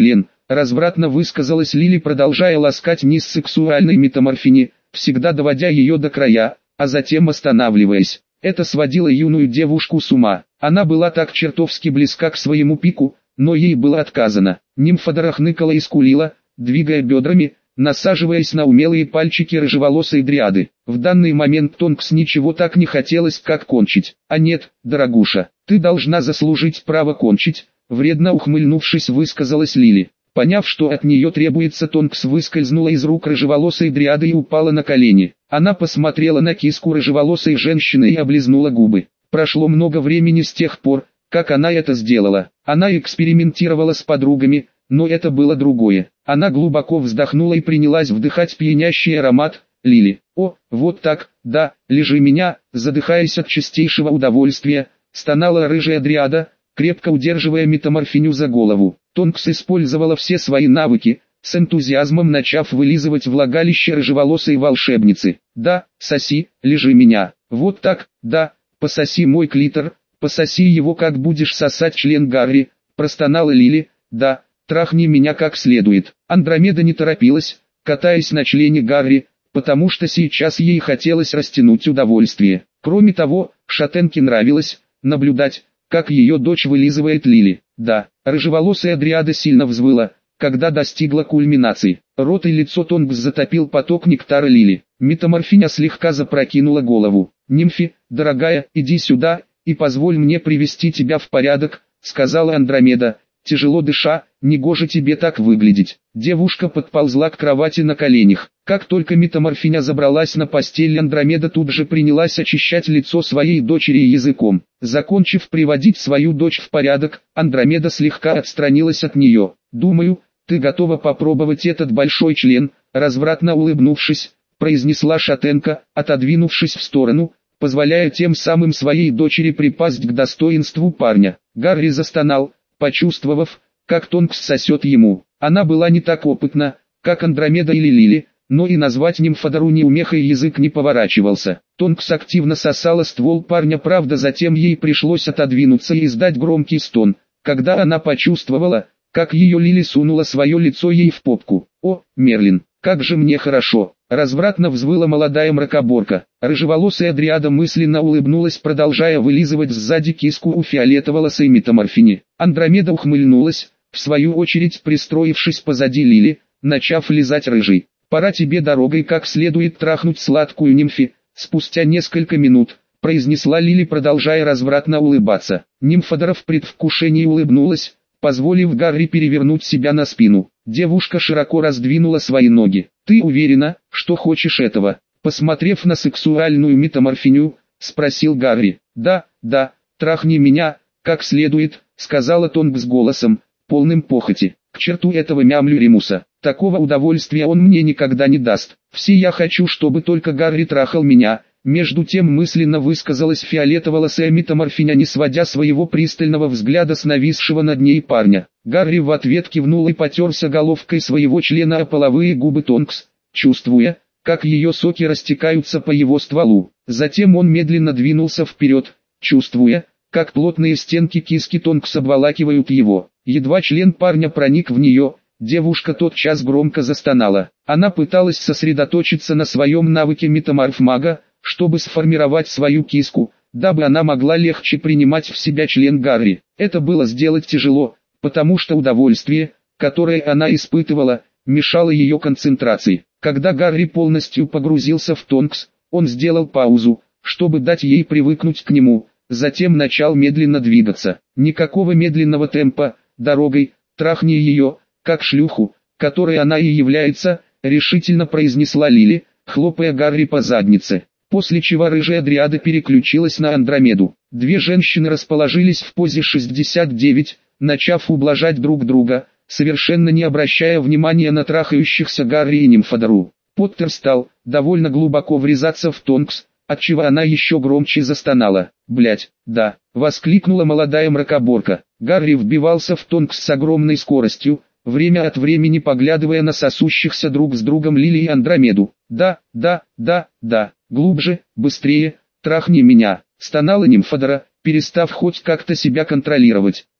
развратно высказалась Лили, продолжая ласкать низ сексуальной метаморфини, всегда доводя ее до края, а затем останавливаясь. Это сводило юную девушку с ума. Она была так чертовски близка к своему пику, но ей было отказано. Нимфодора хныкала и скулила, двигая бедрами, насаживаясь на умелые пальчики рыжеволосой дриады. В данный момент Тонкс ничего так не хотелось, как кончить. А нет, дорогуша, ты должна заслужить право кончить, вредно ухмыльнувшись, высказалась Лили. Поняв, что от нее требуется, Тонкс выскользнула из рук рыжеволосой дриады и упала на колени. Она посмотрела на киску рыжеволосой женщины и облизнула губы. Прошло много времени с тех пор, как она это сделала. Она экспериментировала с подругами, но это было другое. Она глубоко вздохнула и принялась вдыхать пьянящий аромат Лили. «О, вот так, да, лежи меня», задыхаясь от чистейшего удовольствия, стонала рыжая дриада, крепко удерживая метаморфиню за голову. Тонкс использовала все свои навыки, с энтузиазмом начав вылизывать влагалище рыжеволосой волшебницы. «Да, соси, лежи меня. Вот так, да, пососи мой клитор, пососи его, как будешь сосать член Гарри», простонала Лили. «Да, трахни меня как следует». Андромеда не торопилась, катаясь на члене Гарри, потому что сейчас ей хотелось растянуть удовольствие. Кроме того, шатенке нравилось наблюдать, как ее дочь вылизывает Лили. Да, рыжеволосая дриада сильно взвыла, когда достигла кульминации. Рот и лицо Тонкс затопил поток нектара Лили. Метаморфиня слегка запрокинула голову. «Нимфи, дорогая, иди сюда, и позволь мне привести тебя в порядок», сказала Андромеда, тяжело дыша. «Негоже тебе так выглядеть». Девушка подползла к кровати на коленях. Как только метаморфиня забралась на постель, Андромеда тут же принялась очищать лицо своей дочери языком. Закончив приводить свою дочь в порядок, Андромеда слегка отстранилась от нее. «Думаю, ты готова попробовать этот большой член», развратно улыбнувшись, произнесла шатенка, отодвинувшись в сторону, позволяя тем самым своей дочери припасть к достоинству парня. Гарри застонал, почувствовав, как Тонкс сосет ему. Она была не так опытна, как Андромеда или Лили, но и назвать нимфодору неумехой язык не поворачивался. Тонкс активно сосала ствол парня, правда затем ей пришлось отодвинуться и издать громкий стон, когда она почувствовала, как ее Лили сунула свое лицо ей в попку. «О, Мерлин, как же мне хорошо!» Развратно взвыла молодая мракоборка. Рыжеволосая дриада мысленно улыбнулась, продолжая вылизывать сзади киску у фиолетоволосой метаморфини. Андромеда ухмыльнулась, в свою очередь пристроившись позади Лили, начав лизать рыжий. «Пора тебе дорогой как следует трахнуть сладкую нимфи», спустя несколько минут, произнесла Лили, продолжая развратно улыбаться. Нимфодора в предвкушении улыбнулась, позволив Гарри перевернуть себя на спину. Девушка широко раздвинула свои ноги. «Ты уверена, что хочешь этого?» Посмотрев на сексуальную метаморфиню, спросил Гарри. «Да, да, трахни меня, как следует», сказала Тонкс голосом, полным похоти. «К черту этого мямлю Ремуса, такого удовольствия он мне никогда не даст. Все я хочу, чтобы только Гарри трахал меня». Между тем мысленно высказалась фиолетоволосая метаморфиня, не сводя своего пристального взгляда с нависшего над ней парня. Гарри в ответ кивнул и потерся головкой своего члена о половые губы Тонкс, чувствуя, как ее соки растекаются по его стволу. Затем он медленно двинулся вперед, чувствуя, как плотные стенки киски Тонкс обволакивают его. Едва член парня проник в нее, девушка тотчас громко застонала. Она пыталась сосредоточиться на своем навыке метаморф-мага, чтобы сформировать свою киску, дабы она могла легче принимать в себя член Гарри. Это было сделать тяжело, потому что удовольствие, которое она испытывала, мешало ее концентрации. Когда Гарри полностью погрузился в Тонкс, он сделал паузу, чтобы дать ей привыкнуть к нему, затем начал медленно двигаться. Никакого медленного темпа, дорогой, трахни ее, как шлюху, которой она и является, решительно произнесла Лили, хлопая Гарри по заднице. После чего рыжая дриада переключилась на Андромеду. Две женщины расположились в позе шестьдесят девять, начав ублажать друг друга, совершенно не обращая внимания на трахающихся Гарри и нимфодору. Поттер стал довольно глубоко врезаться в Тонкс, отчего она еще громче застонала. «Блять, да!» — воскликнула молодая мракоборка. Гарри вбивался в Тонкс с огромной скоростью, время от времени поглядывая на сосущихся друг с другом Лили и Андромеду. «Да, да, да, да! Глубже, быстрее, трахни меня», — стонала нимфодора, перестав хоть как-то себя контролировать.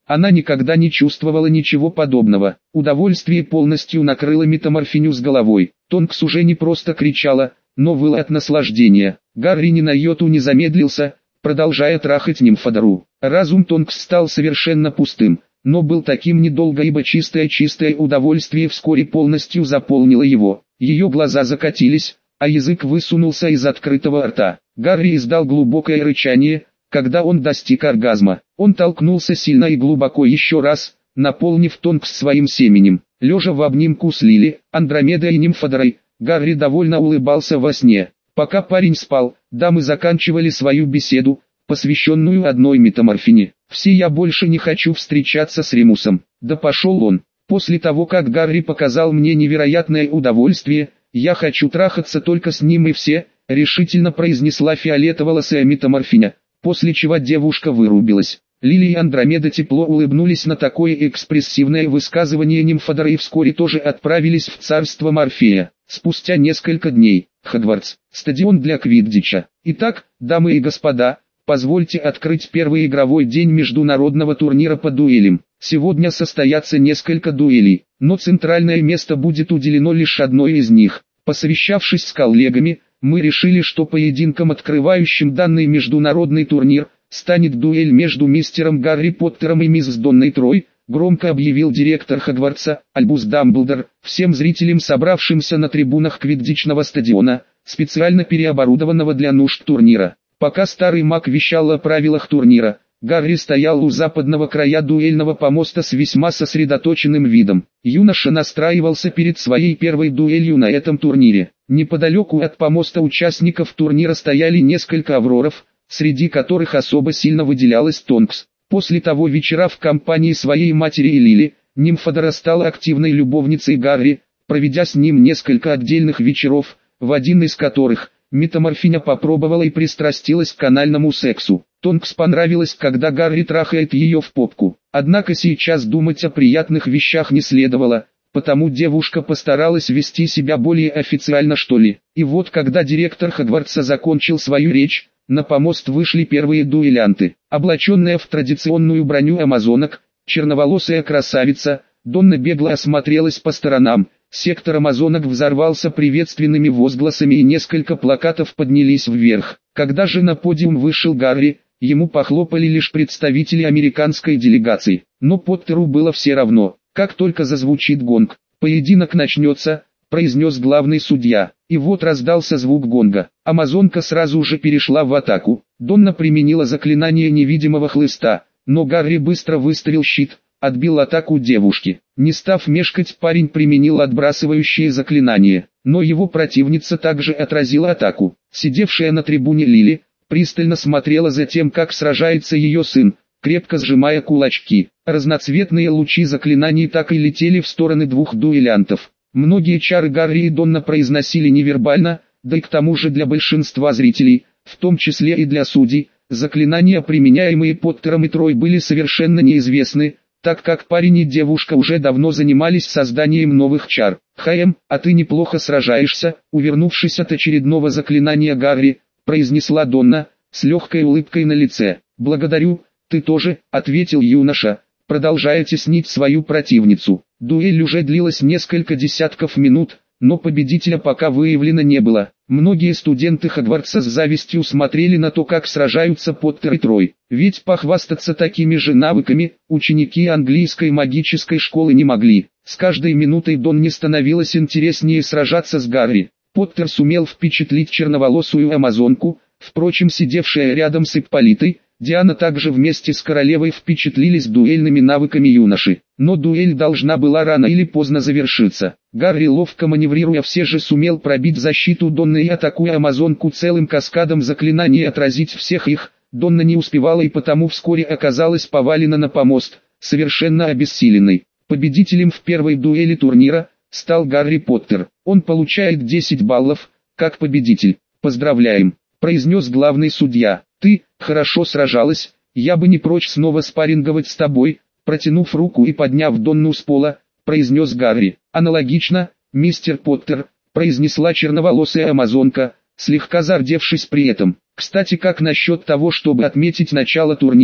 Она никогда не чувствовала ничего подобного. Удовольствие полностью накрыло метаморфиню с головой. Тонкс уже не просто кричала, но выла от наслаждения. Гарри ни на йоту не замедлился, продолжая трахать нимфодору. Разум Тонкс стал совершенно пустым, но был таким недолго, ибо чистое-чистое удовольствие вскоре полностью заполнило его. Ее глаза закатились, а язык высунулся из открытого рта. Гарри издал глубокое рычание, когда он достиг оргазма. Он толкнулся сильно и глубоко еще раз, наполнив Тонкс своим семенем. Лежа в обнимку с Лили, Андромедой и нимфодорой, Гарри довольно улыбался во сне. Пока парень спал, дамы заканчивали свою беседу, посвященную одной метаморфине. «Все, я больше не хочу встречаться с Ремусом». «Да пошел он». После того, как Гарри показал мне невероятное удовольствие, «Я хочу трахаться только с ним и все», решительно произнесла фиолетоволосая метаморфиня, после чего девушка вырубилась. Лили и Андромеда тепло улыбнулись на такое экспрессивное высказывание нимфодоры и вскоре тоже отправились в царство Морфея. Спустя несколько дней, Хогвартс, стадион для квиддича. Итак, дамы и господа, позвольте открыть первый игровой день международного турнира по дуэлям. Сегодня состоятся несколько дуэлей, но центральное место будет уделено лишь одной из них. Посовещавшись с коллегами, мы решили, что поединком, открывающим данный международный турнир, станет дуэль между мистером Гарри Поттером и мисс Донной Трой, громко объявил директор Хогвартса, Альбус Дамблдор, всем зрителям, собравшимся на трибунах квиддичного стадиона, специально переоборудованного для нужд турнира. Пока старый маг вещал о правилах турнира, Гарри стоял у западного края дуэльного помоста с весьма сосредоточенным видом. Юноша настраивался перед своей первой дуэлью на этом турнире. Неподалеку от помоста участников турнира стояли несколько авроров, среди которых особо сильно выделялась Тонкс. После того вечера в компании своей матери и Лили, нимфодора стала активной любовницей Гарри, проведя с ним несколько отдельных вечеров, в один из которых метаморфиня попробовала и пристрастилась к анальному сексу. Тонкс понравилось, когда Гарри трахает ее в попку. Однако сейчас думать о приятных вещах не следовало, потому девушка постаралась вести себя более официально, что ли. И вот когда директор Хогвартса закончил свою речь, на помост вышли первые дуэлянты. Облаченная в традиционную броню амазонок, черноволосая красавица, Донна бегло осмотрелась по сторонам. Сектор амазонок взорвался приветственными возгласами и несколько плакатов поднялись вверх. Когда же на подиум вышел Гарри, ему похлопали лишь представители американской делегации. Но Поттеру было все равно. Как только зазвучит гонг, поединок начнется, произнес главный судья. И вот раздался звук гонга. Амазонка сразу же перешла в атаку. Донна применила заклинание невидимого хлыста, но Гарри быстро выставил щит, отбил атаку девушки. Не став мешкать, парень применил отбрасывающее заклинание, но его противница также отразила атаку. Сидевшая на трибуне Лили пристально смотрела за тем, как сражается ее сын, крепко сжимая кулачки. Разноцветные лучи заклинаний так и летели в стороны двух дуэлянтов. Многие чары Гарри и Донна произносили невербально, да и к тому же для большинства зрителей, в том числе и для судей, заклинания, применяемые Поттером и Трой, были совершенно неизвестны, так как парень и девушка уже давно занимались созданием новых чар. «Хаем, а ты неплохо сражаешься», увернувшись от очередного заклинания Гарри, произнесла Донна, с легкой улыбкой на лице. «Благодарю, ты тоже», ответил юноша, продолжая теснить свою противницу. Дуэль уже длилась несколько десятков минут, но победителя пока выявлено не было. Многие студенты Хогвартса с завистью смотрели на то, как сражаются Поттер и Трой. Ведь похвастаться такими же навыками ученики английской магической школы не могли. С каждой минутой Донне становилось интереснее сражаться с Гарри. Поттер сумел впечатлить черноволосую амазонку, впрочем, сидевшая рядом с Ипполитой, Диана также вместе с королевой впечатлились дуэльными навыками юноши. Но дуэль должна была рано или поздно завершиться. Гарри, ловко маневрируя, все же сумел пробить защиту Донны и, атакуя амазонку целым каскадом заклинаний, отразить всех их. Донна не успевала и потому вскоре оказалась повалена на помост, совершенно обессиленной. Победителем в первой дуэли турнира стал Гарри Поттер. Он получает десять баллов, как победитель. «Поздравляем», произнес главный судья. «Ты хорошо сражалась, я бы не прочь снова спарринговать с тобой», протянув руку и подняв Донну с пола, произнес Гарри. «Аналогично, мистер Поттер», произнесла черноволосая амазонка, слегка зардевшись при этом. «Кстати, как насчет того, чтобы отметить начало турнира?»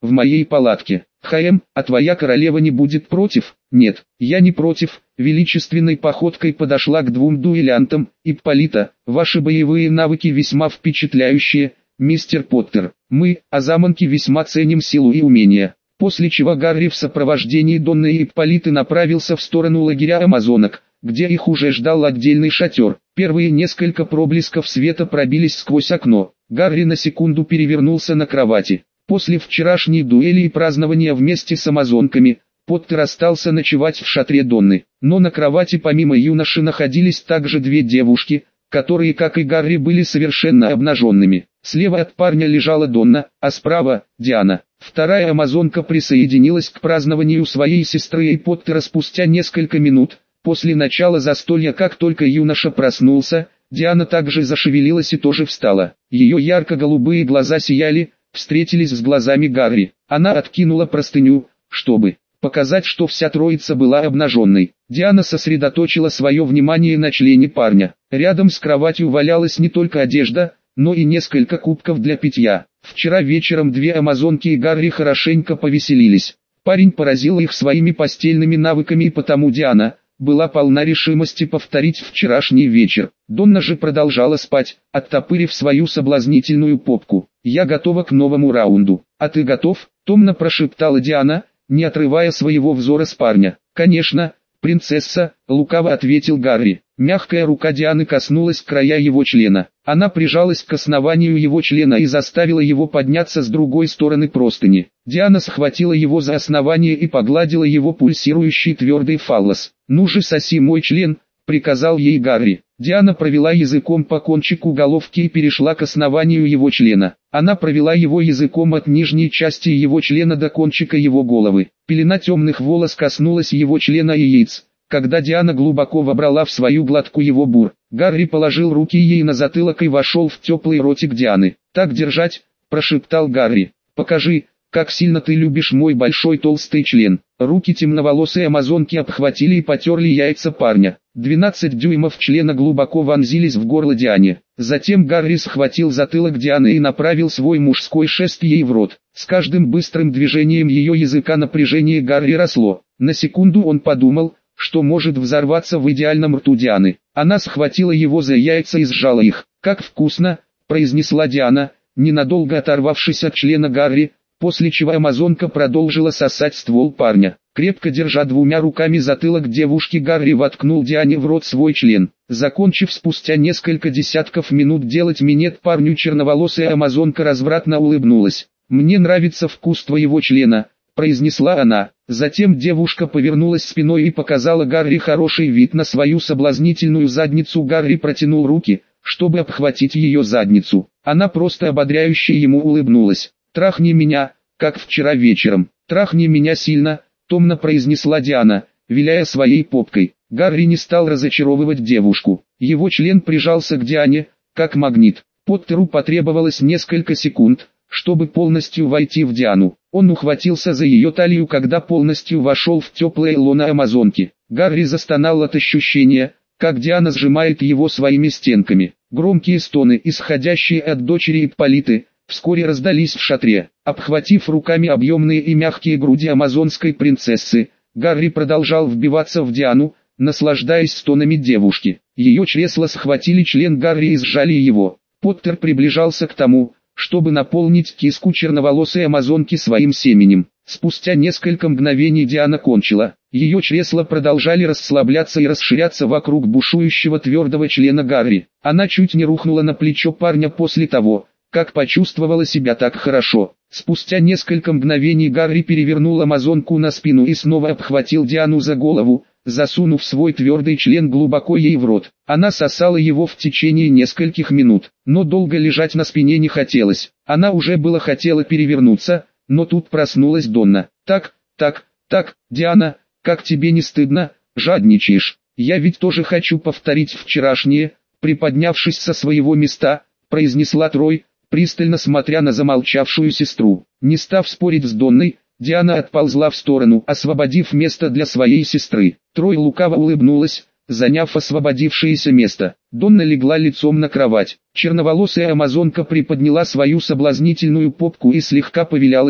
в моей палатке. Хаэм, а твоя королева не будет против? Нет, я не против. Величественной походкой подошла к двум дуэлянтам. Ипполита, ваши боевые навыки весьма впечатляющие, мистер Поттер. Мы, азаманки, весьма ценим силу и умения. После чего Гарри в сопровождении Донны и Ипполиты направился в сторону лагеря амазонок, где их уже ждал отдельный шатер. Первые несколько проблесков света пробились сквозь окно. Гарри на секунду перевернулся на кровати. После вчерашней дуэли и празднования вместе с амазонками, Поттер остался ночевать в шатре Донны. Но на кровати помимо юноши находились также две девушки, которые, как и Гарри, были совершенно обнаженными. Слева от парня лежала Донна, а справа – Диана. Вторая амазонка присоединилась к празднованию своей сестры и Поттера спустя несколько минут. После начала застолья, как только юноша проснулся, Диана также зашевелилась и тоже встала. Ее ярко-голубые глаза сияли, встретились с глазами Гарри. Она откинула простыню, чтобы показать, что вся троица была обнаженной. Диана сосредоточила свое внимание на члене парня. Рядом с кроватью валялась не только одежда, но и несколько кубков для питья. Вчера вечером две амазонки и Гарри хорошенько повеселились. Парень поразил их своими постельными навыками, и потому Диана была полна решимости повторить вчерашний вечер. Донна же продолжала спать, оттопырив свою соблазнительную попку. «Я готова к новому раунду. А ты готов?» — томно прошептала Диана, не отрывая своего взора с парня. «Конечно, принцесса», — лукаво ответил Гарри. Мягкая рука Дианы коснулась края его члена. Она прижалась к основанию его члена и заставила его подняться с другой стороны простыни. Диана схватила его за основание и погладила его пульсирующий твердый фаллос. «Ну же, соси мой член», — приказал ей Гарри. Диана провела языком по кончику головки и перешла к основанию его члена. Она провела его языком от нижней части его члена до кончика его головы. Пелена темных волос коснулась его члена и яиц. Когда Диана глубоко вобрала в свою глотку его бур, Гарри положил руки ей на затылок и вошел в теплый ротик Дианы. «Так держать», — прошептал Гарри. «Покажи, как сильно ты любишь мой большой толстый член». Руки темноволосой амазонки обхватили и потерли яйца парня. Двенадцать дюймов члена глубоко вонзились в горло Диане. Затем Гарри схватил затылок Дианы и направил свой мужской шест ей в рот. С каждым быстрым движением ее языка напряжение Гарри росло. На секунду он подумал, что может взорваться в идеальном рту Дианы. Она схватила его за яйца и сжала их. «Как вкусно!» – произнесла Диана, ненадолго оторвавшись от члена Гарри, после чего амазонка продолжила сосать ствол парня. Крепко держа двумя руками затылок девушки, Гарри воткнул Диане в рот свой член. Закончив спустя несколько десятков минут делать минет парню, черноволосая амазонка развратно улыбнулась. «Мне нравится вкус твоего члена», — произнесла она. Затем девушка повернулась спиной и показала Гарри хороший вид на свою соблазнительную задницу. Гарри протянул руки, чтобы обхватить ее задницу. Она просто ободряюще ему улыбнулась. «Трахни меня, как вчера вечером. Трахни меня сильно», — томно произнесла Диана, виляя своей попкой. Гарри не стал разочаровывать девушку. Его член прижался к Диане, как магнит. Поттеру потребовалось несколько секунд, чтобы полностью войти в Диану. Он ухватился за ее талию, когда полностью вошел в теплое лоно амазонки. Гарри застонал от ощущения, как Диана сжимает его своими стенками. Громкие стоны, исходящие от дочери Ипполиты, вскоре раздались в шатре. Обхватив руками объемные и мягкие груди амазонской принцессы, Гарри продолжал вбиваться в Диану, наслаждаясь стонами девушки. Ее чресла схватили член Гарри и сжали его. Поттер приближался к тому, чтобы наполнить киску черноволосой амазонки своим семенем. Спустя несколько мгновений Диана кончила. Ее чресла продолжали расслабляться и расширяться вокруг бушующего твердого члена Гарри. Она чуть не рухнула на плечо парня после того, как почувствовала себя так хорошо. Спустя несколько мгновений Гарри перевернул амазонку на спину и снова обхватил Диану за голову, засунув свой твердый член глубоко ей в рот. Она сосала его в течение нескольких минут, но долго лежать на спине не хотелось. Она уже было хотела перевернуться, но тут проснулась Донна. «Так, так, так, Диана, как тебе не стыдно, жадничаешь? Я ведь тоже хочу повторить вчерашнее», приподнявшись со своего места, произнесла Трой, пристально смотря на замолчавшую сестру. Не став спорить с Донной, Диана отползла в сторону, освободив место для своей сестры. Трой лукаво улыбнулась, заняв освободившееся место. Донна легла лицом на кровать. Черноволосая амазонка приподняла свою соблазнительную попку и слегка повиляла ею.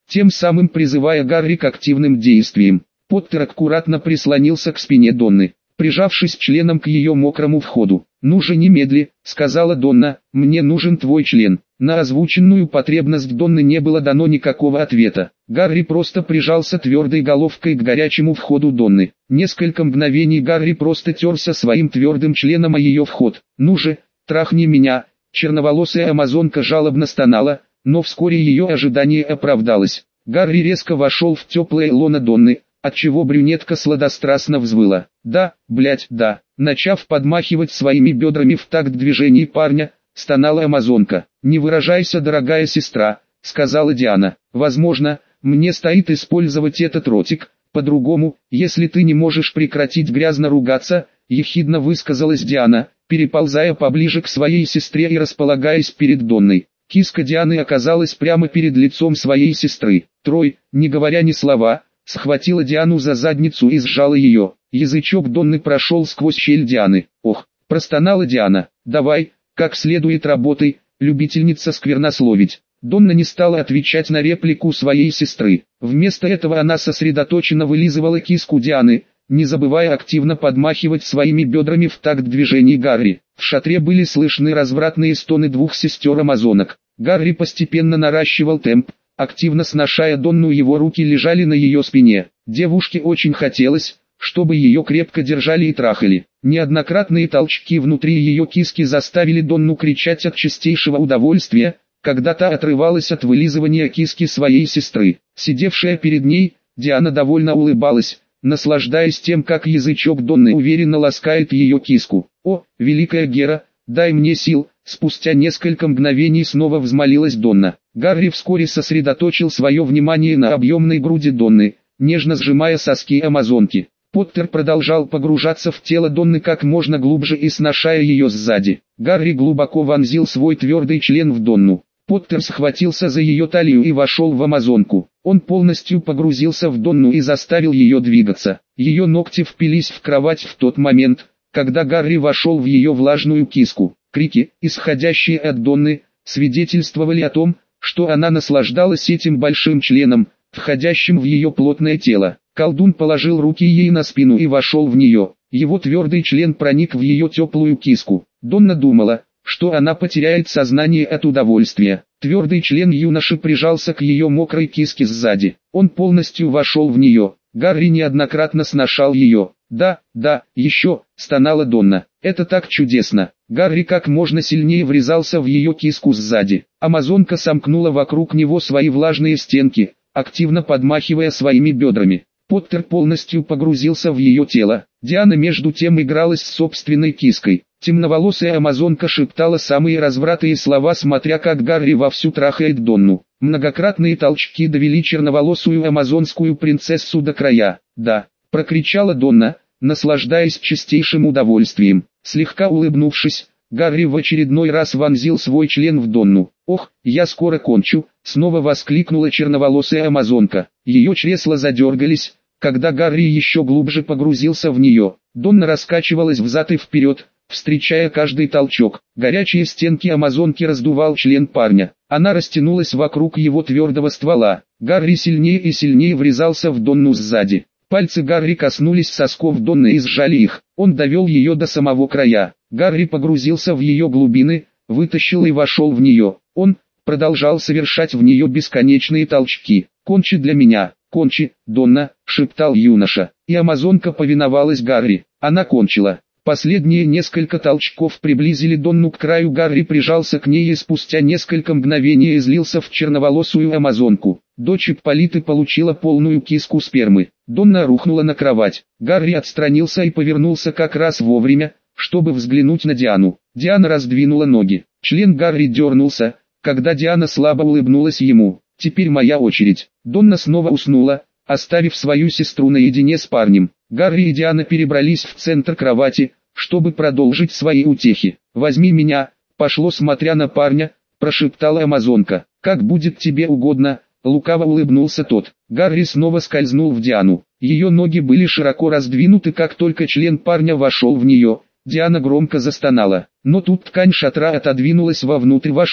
тем самым призывая Гарри к активным действиям. Поттер аккуратно прислонился к спине Донны, прижавшись членом к ее мокрому входу. «Ну же немедли», — сказала Донна, — «мне нужен твой член». На озвученную потребность Донны не было дано никакого ответа. Гарри просто прижался твердой головкой к горячему входу Донны. Несколько мгновений Гарри просто терся своим твердым членом о ее вход. «Ну же, трахни меня», — черноволосая амазонка жалобно стонала, но вскоре ее ожидание оправдалось. Гарри резко вошел в теплое лоно Донны, отчего брюнетка сладострастно взвыла. «Да, блять, да». Начав подмахивать своими бедрами в такт движений парня, стонала амазонка. «Не выражайся, дорогая сестра», — сказала Диана. «Возможно, мне стоит использовать этот ротик, по-другому, если ты не можешь прекратить грязно ругаться», — ехидно высказалась Диана, переползая поближе к своей сестре и располагаясь перед Донной. Киска Дианы оказалась прямо перед лицом своей сестры. Трой, не говоря ни слова, схватила Диану за задницу и сжала ее. Язычок Донны прошел сквозь щель Дианы. «Ох», — простонала Диана, — «давай, как следует работай, любительница сквернословить». Донна не стала отвечать на реплику своей сестры. Вместо этого она сосредоточенно вылизывала киску Дианы, не забывая активно подмахивать своими бедрами в такт движений Гарри. В шатре были слышны развратные стоны двух сестер-амазонок. Гарри постепенно наращивал темп, активно сношая Донну, его руки лежали на ее спине. Девушке очень хотелось, чтобы ее крепко держали и трахали. Неоднократные толчки внутри ее киски заставили Донну кричать от чистейшего удовольствия, когда та отрывалась от вылизывания киски своей сестры. Сидевшая перед ней, Диана довольно улыбалась, наслаждаясь тем, как язычок Донны уверенно ласкает ее киску. «О, великая Гера, дай мне сил», — спустя несколько мгновений снова взмолилась Донна. Гарри вскоре сосредоточил свое внимание на объемной груди Донны, нежно сжимая соски амазонки. Поттер продолжал погружаться в тело Донны как можно глубже и сношая ее сзади. Гарри глубоко вонзил свой твердый член в Донну. Поттер схватился за ее талию и вошел в амазонку. Он полностью погрузился в Донну и заставил ее двигаться. Ее ногти впились в кровать в тот момент, когда Гарри вошел в ее влажную киску. Крики, исходящие от Донны, свидетельствовали о том, что она наслаждалась этим большим членом, входящим в ее плотное тело. Колдун положил руки ей на спину и вошел в нее. Его твердый член проник в ее теплую киску. Донна думала, что она потеряет сознание от удовольствия. Твердый член юноши прижался к ее мокрой киске сзади. Он полностью вошел в нее. Гарри неоднократно сношал ее. «Да, да, еще», — стонала Донна. «Это так чудесно». Гарри как можно сильнее врезался в ее киску сзади. Амазонка сомкнула вокруг него свои влажные стенки, активно подмахивая своими бедрами. Поттер полностью погрузился в ее тело. Диана между тем игралась с собственной киской. Темноволосая амазонка шептала самые развратные слова, смотря как Гарри вовсю трахает Донну. Многократные толчки довели черноволосую амазонскую принцессу до края. «Да», — прокричала Донна, наслаждаясь чистейшим удовольствием. Слегка улыбнувшись, Гарри в очередной раз вонзил свой член в Донну. «Ох, я скоро кончу», — снова воскликнула черноволосая амазонка. Ее чресла задергались, когда Гарри еще глубже погрузился в нее. Донна раскачивалась взад и вперед, встречая каждый толчок. Горячие стенки амазонки раздувал член парня. Она растянулась вокруг его твердого ствола. Гарри сильнее и сильнее врезался в Донну сзади. Пальцы Гарри коснулись сосков Донны и сжали их. Он довел ее до самого края. Гарри погрузился в ее глубины, вытащил и вошел в нее. Он продолжал совершать в нее бесконечные толчки. «Кончи для меня, кончи, Донна», — шептал юноша. И амазонка повиновалась Гарри. Она кончила. Последние несколько толчков приблизили Донну к краю. Гарри прижался к ней и спустя несколько мгновений излился в черноволосую амазонку. Дочь Ипполиты получила полную киску спермы. Донна рухнула на кровать. Гарри отстранился и повернулся как раз вовремя, чтобы взглянуть на Диану. Диана раздвинула ноги. Член Гарри дернулся, когда Диана слабо улыбнулась ему. «Теперь моя очередь». Донна снова уснула, оставив свою сестру наедине с парнем. Гарри и Диана перебрались в центр кровати, чтобы продолжить свои утехи. «Возьми меня», — пошло смотря на парня, прошептала амазонка. «Как будет тебе угодно», — лукаво улыбнулся тот. Гарри снова скользнул в Диану. Ее ноги были широко раздвинуты, как только член парня вошел в нее. Диана громко застонала. Но тут ткань шатра отодвинулась, вовнутрь вошла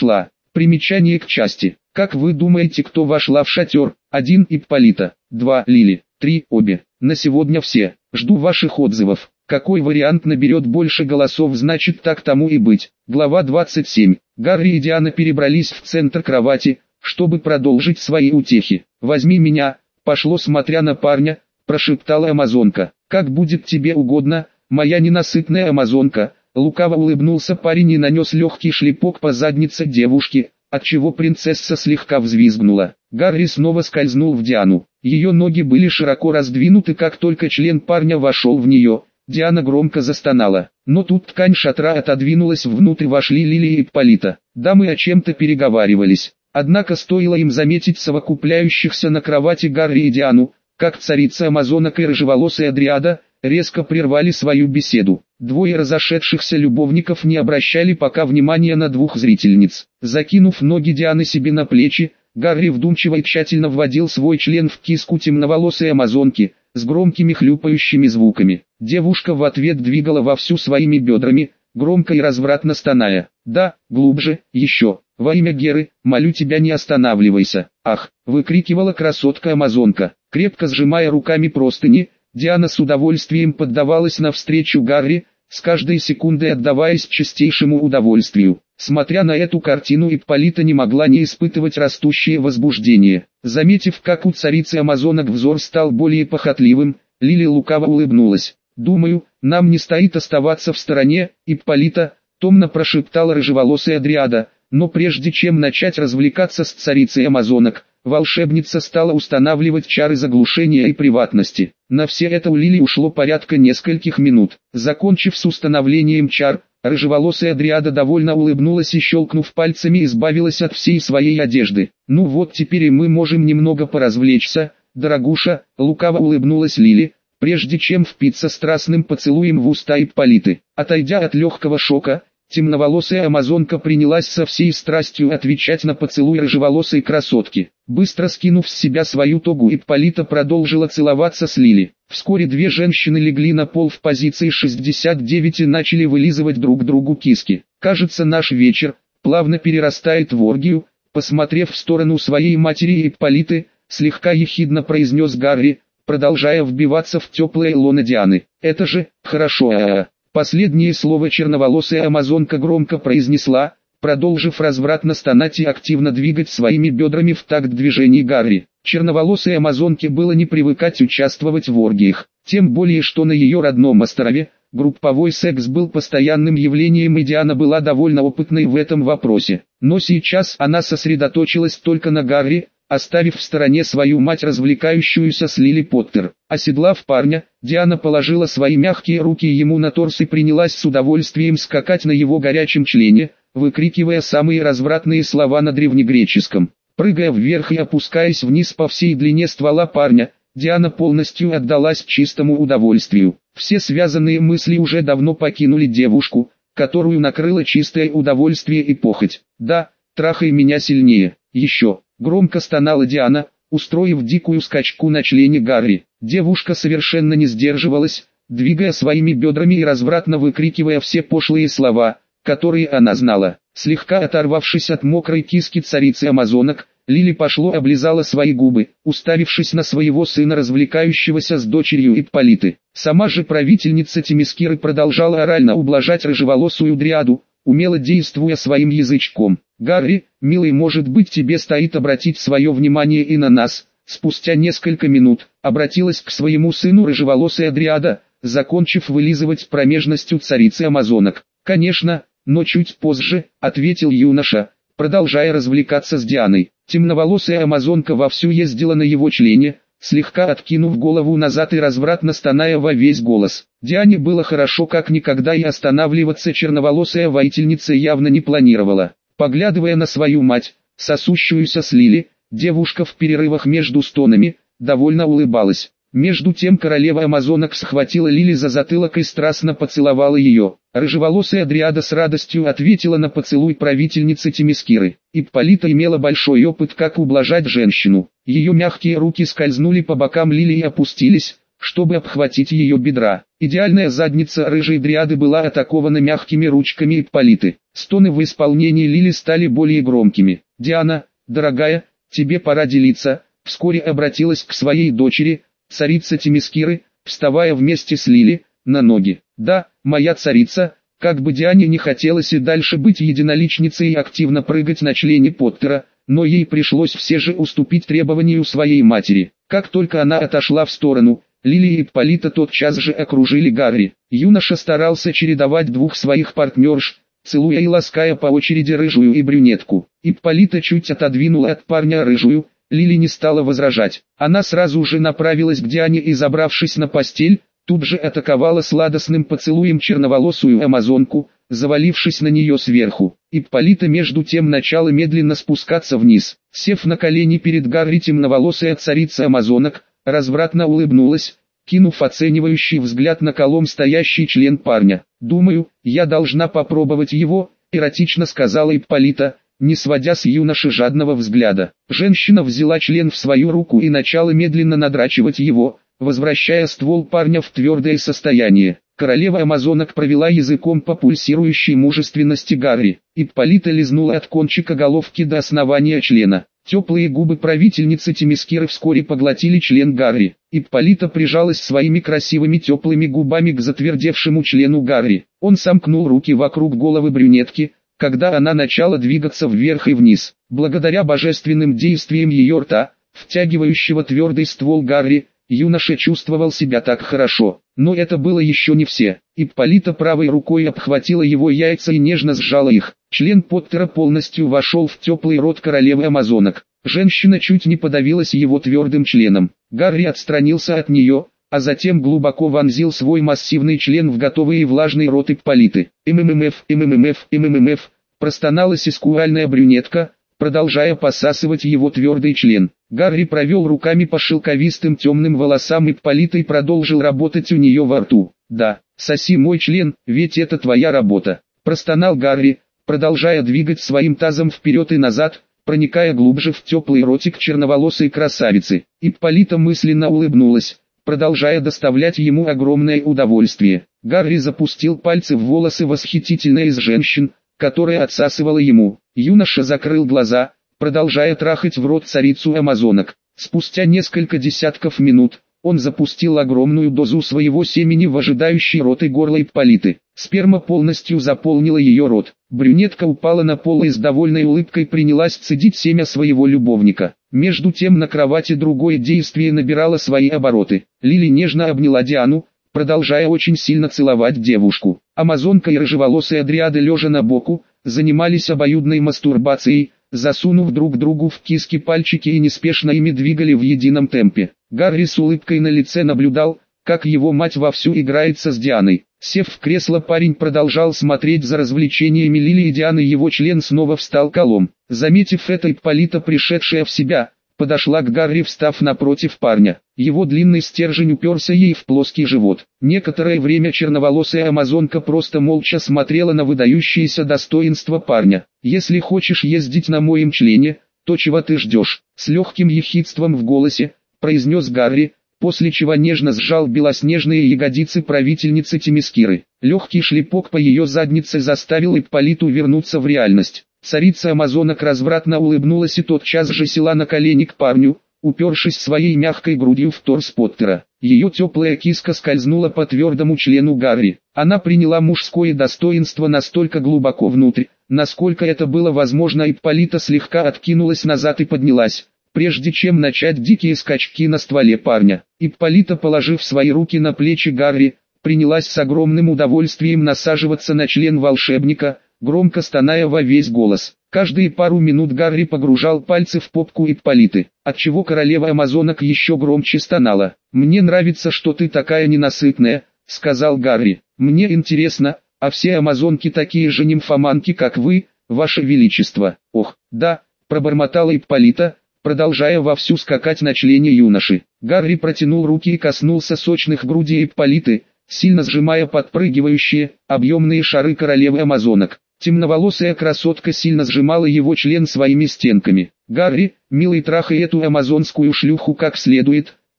Примечание к части. Как вы думаете, кто вошла в шатер? один. Ипполита. два. Лили. три. Обе. На сегодня все. Жду ваших отзывов. Какой вариант наберет больше голосов, значит так тому и быть. Глава двадцать семь. Гарри и Диана перебрались в центр кровати, чтобы продолжить свои утехи. «Возьми меня», пошло смотря на парня, прошептала амазонка. «Как будет тебе угодно, моя ненасытная амазонка». Лукаво улыбнулся парень и нанес легкий шлепок по заднице девушки, отчего принцесса слегка взвизгнула. Гарри снова скользнул в Диану. Ее ноги были широко раздвинуты, как только член парня вошел в нее. Диана громко застонала. Но тут ткань шатра отодвинулась, внутрь вошли Лили и Ипполита. Дамы о чем-то переговаривались. Однако стоило им заметить совокупляющихся на кровати Гарри и Диану, как царица амазонок и рыжеволосая дриада резко прервали свою беседу. Двое разошедшихся любовников не обращали пока внимания на двух зрительниц. Закинув ноги Дианы себе на плечи, Гарри вдумчиво и тщательно вводил свой член в киску темноволосой амазонки, с громкими хлюпающими звуками. Девушка в ответ двигала вовсю своими бедрами, громко и развратно стоная. «Да, глубже, еще, во имя Геры, молю тебя, не останавливайся!» «Ах!» — выкрикивала красотка-амазонка. Крепко сжимая руками простыни, Диана с удовольствием поддавалась навстречу Гарри, с каждой секундой отдаваясь чистейшему удовольствию. Смотря на эту картину, Ипполита не могла не испытывать растущее возбуждение. Заметив, как у царицы амазонок взор стал более похотливым, Лили лукаво улыбнулась. «Думаю, нам не стоит оставаться в стороне, Ипполита», — томно прошептала рыжеволосая дриада. Но прежде чем начать развлекаться с царицей амазонок, волшебница стала устанавливать чары заглушения и приватности. На все это у Лили ушло порядка нескольких минут. Закончив с установлением чар, рыжеволосая дриада довольно улыбнулась и, щелкнув пальцами, избавилась от всей своей одежды. «Ну вот теперь и мы можем немного поразвлечься, дорогуша», — лукаво улыбнулась Лили, прежде чем впиться страстным поцелуем в уста Ипполиты. Отойдя от легкого шока, темноволосая амазонка принялась со всей страстью отвечать на поцелуй рыжеволосой красотки. Быстро скинув с себя свою тогу, Ипполита продолжила целоваться с Лили. Вскоре две женщины легли на пол в позиции шестьдесят девять и начали вылизывать друг другу киски. «Кажется, наш вечер плавно перерастает в оргию», посмотрев в сторону своей матери Ипполиты, слегка ехидно произнес Гарри, продолжая вбиваться в теплое лоно Дианы. «Это же хорошо, а-а-а». Последнее слово черноволосая амазонка громко произнесла, продолжив развратно стонать и активно двигать своими бедрами в такт движений Гарри. Черноволосой амазонке было не привыкать участвовать в оргиях, тем более что на ее родном острове групповой секс был постоянным явлением, и Диана была довольно опытной в этом вопросе. Но сейчас она сосредоточилась только на Гарри, оставив в стороне свою мать, развлекающуюся с Лили Поттер. Оседлав парня, Диана положила свои мягкие руки ему на торс и принялась с удовольствием скакать на его горячем члене, выкрикивая самые развратные слова на древнегреческом. Прыгая вверх и опускаясь вниз по всей длине ствола парня, Диана полностью отдалась чистому удовольствию. Все связанные мысли уже давно покинули девушку, которую накрыло чистое удовольствие и похоть. «Да, трахай меня сильнее, еще!» Громко стонала Диана, устроив дикую скачку на члене Гарри. Девушка совершенно не сдерживалась, двигая своими бедрами и развратно выкрикивая все пошлые слова, которые она знала. Слегка оторвавшись от мокрой киски царицы амазонок, Лили пошло облизала свои губы, уставившись на своего сына, развлекающегося с дочерью Ипполиты. Сама же правительница Темискиры продолжала орально ублажать рыжеволосую дриаду, умело действуя своим язычком. «Гарри, милый, может быть, тебе стоит обратить свое внимание и на нас?» Спустя несколько минут обратилась к своему сыну рыжеволосая дриада, закончив вылизывать промежностью царицы амазонок. «Конечно, но чуть позже», — ответил юноша, продолжая развлекаться с Дианой. Темноволосая амазонка вовсю ездила на его члене, слегка откинув голову назад и развратно стоная во весь голос. Диане было хорошо как никогда, и останавливаться черноволосая воительница явно не планировала. Поглядывая на свою мать, сосущуюся с Лили, девушка в перерывах между стонами довольно улыбалась. Между тем королева амазонок схватила Лили за затылок и страстно поцеловала ее. Рыжеволосая дриада с радостью ответила на поцелуй правительницы Темискиры. Ипполита имела большой опыт, как ублажать женщину. Ее мягкие руки скользнули по бокам Лили и опустились, чтобы обхватить ее бедра. Идеальная задница рыжей дриады была атакована мягкими ручками Ипполиты. Стоны в исполнении Лили стали более громкими. «Диана, дорогая, тебе пора делиться», вскоре обратилась к своей дочери, царица Темискиры, вставая вместе с Лили, на ноги. «Да, моя царица», как бы Диане не хотелось и дальше быть единоличницей и активно прыгать на члене Поттера, но ей пришлось все же уступить требованию своей матери. Как только она отошла в сторону, Лили и Ипполита тотчас же окружили Гарри. Юноша старался чередовать двух своих партнерш, целуя и лаская по очереди рыжую и брюнетку. Ипполита чуть отодвинула от парня рыжую, Лили не стала возражать. Она сразу же направилась к Диане и, забравшись на постель, тут же атаковала сладостным поцелуем черноволосую амазонку, завалившись на нее сверху. Ипполита между тем начала медленно спускаться вниз. Сев на колени перед Гарри, темноволосая царица амазонок развратно улыбнулась, кинув оценивающий взгляд на колом стоящий член парня. «Думаю, я должна попробовать его», — эротично сказала Ипполита, не сводя с юноши жадного взгляда. Женщина взяла член в свою руку и начала медленно надрачивать его, возвращая ствол парня в твердое состояние. Королева амазонок провела языком по пульсирующей мужественности Гарри. Ипполита лизнула от кончика головки до основания члена. Теплые губы правительницы Темискиры вскоре поглотили член Гарри. Ипполита прижалась своими красивыми теплыми губами к затвердевшему члену Гарри. Он сомкнул руки вокруг головы брюнетки, когда она начала двигаться вверх и вниз. Благодаря божественным действиям ее рта, втягивающего твердый ствол Гарри, юноша чувствовал себя так хорошо. Но это было еще не все. Ипполита правой рукой обхватила его яйца и нежно сжала их. Член Поттера полностью вошел в теплый рот королевы амазонок. Женщина чуть не подавилась его твердым членом. Гарри отстранился от нее, а затем глубоко вонзил свой массивный член в готовый и влажный рот Ипполиты. «МММФ, МММФ, МММФ», простонала сексуальная брюнетка, продолжая посасывать его твердый член. Гарри провел руками по шелковистым темным волосам Ипполиты и продолжил работать у нее во рту. «Да, соси мой член, ведь это твоя работа», простонал Гарри, продолжая двигать своим тазом вперед и назад, проникая глубже в теплый ротик черноволосой красавицы. Ипполита мысленно улыбнулась, продолжая доставлять ему огромное удовольствие. Гарри запустил пальцы в волосы восхитительной из женщин, которая отсасывала ему. Юноша закрыл глаза, продолжая трахать в рот царицу амазонок. Спустя несколько десятков минут, он запустил огромную дозу своего семени в ожидающий рот и горло Ипполиты. Сперма полностью заполнила ее рот. Брюнетка упала на пол и с довольной улыбкой принялась цедить семя своего любовника. Между тем на кровати другое действие набирало свои обороты. Лили нежно обняла Диану, продолжая очень сильно целовать девушку. Амазонка и рыжеволосая дриада, лежа на боку, занимались обоюдной мастурбацией, засунув друг другу в киски пальчики и неспешно ими двигали в едином темпе. Гарри с улыбкой на лице наблюдал, как его мать вовсю играется с Дианой. Сев в кресло, парень продолжал смотреть за развлечениями Лили и Дианы. Его член снова встал колом. Заметив это, Ипполита, пришедшая в себя, подошла к Гарри, встав напротив парня. Его длинный стержень уперся ей в плоский живот. Некоторое время черноволосая амазонка просто молча смотрела на выдающиеся достоинства парня. «Если хочешь ездить на моем члене, то чего ты ждешь?» С легким ехидством в голосе произнес Гарри, после чего нежно сжал белоснежные ягодицы правительницы Темискиры. Легкий шлепок по ее заднице заставил Ипполиту вернуться в реальность. Царица амазонок развратно улыбнулась и тотчас же села на колени к парню, упершись своей мягкой грудью в торс Поттера. Ее теплая киска скользнула по твердому члену Гарри. Она приняла мужское достоинство настолько глубоко внутрь, насколько это было возможно. Ипполита слегка откинулась назад и поднялась, прежде чем начать дикие скачки на стволе парня. Ипполита, положив свои руки на плечи Гарри, принялась с огромным удовольствием насаживаться на член волшебника, громко стоная во весь голос. Каждые пару минут Гарри погружал пальцы в попку Ипполиты, отчего королева амазонок еще громче стонала. «Мне нравится, что ты такая ненасытная», — сказал Гарри. «Мне интересно, а все амазонки такие же нимфоманки, как вы, ваше величество?» «Ох, да», — пробормотала Ипполита, продолжая вовсю скакать на члене юноши. Гарри протянул руки и коснулся сочных грудей Ипполиты, сильно сжимая подпрыгивающие, объемные шары королевы амазонок. Темноволосая красотка сильно сжимала его член своими стенками. «Гарри, милый, трахай эту амазонскую шлюху как следует»,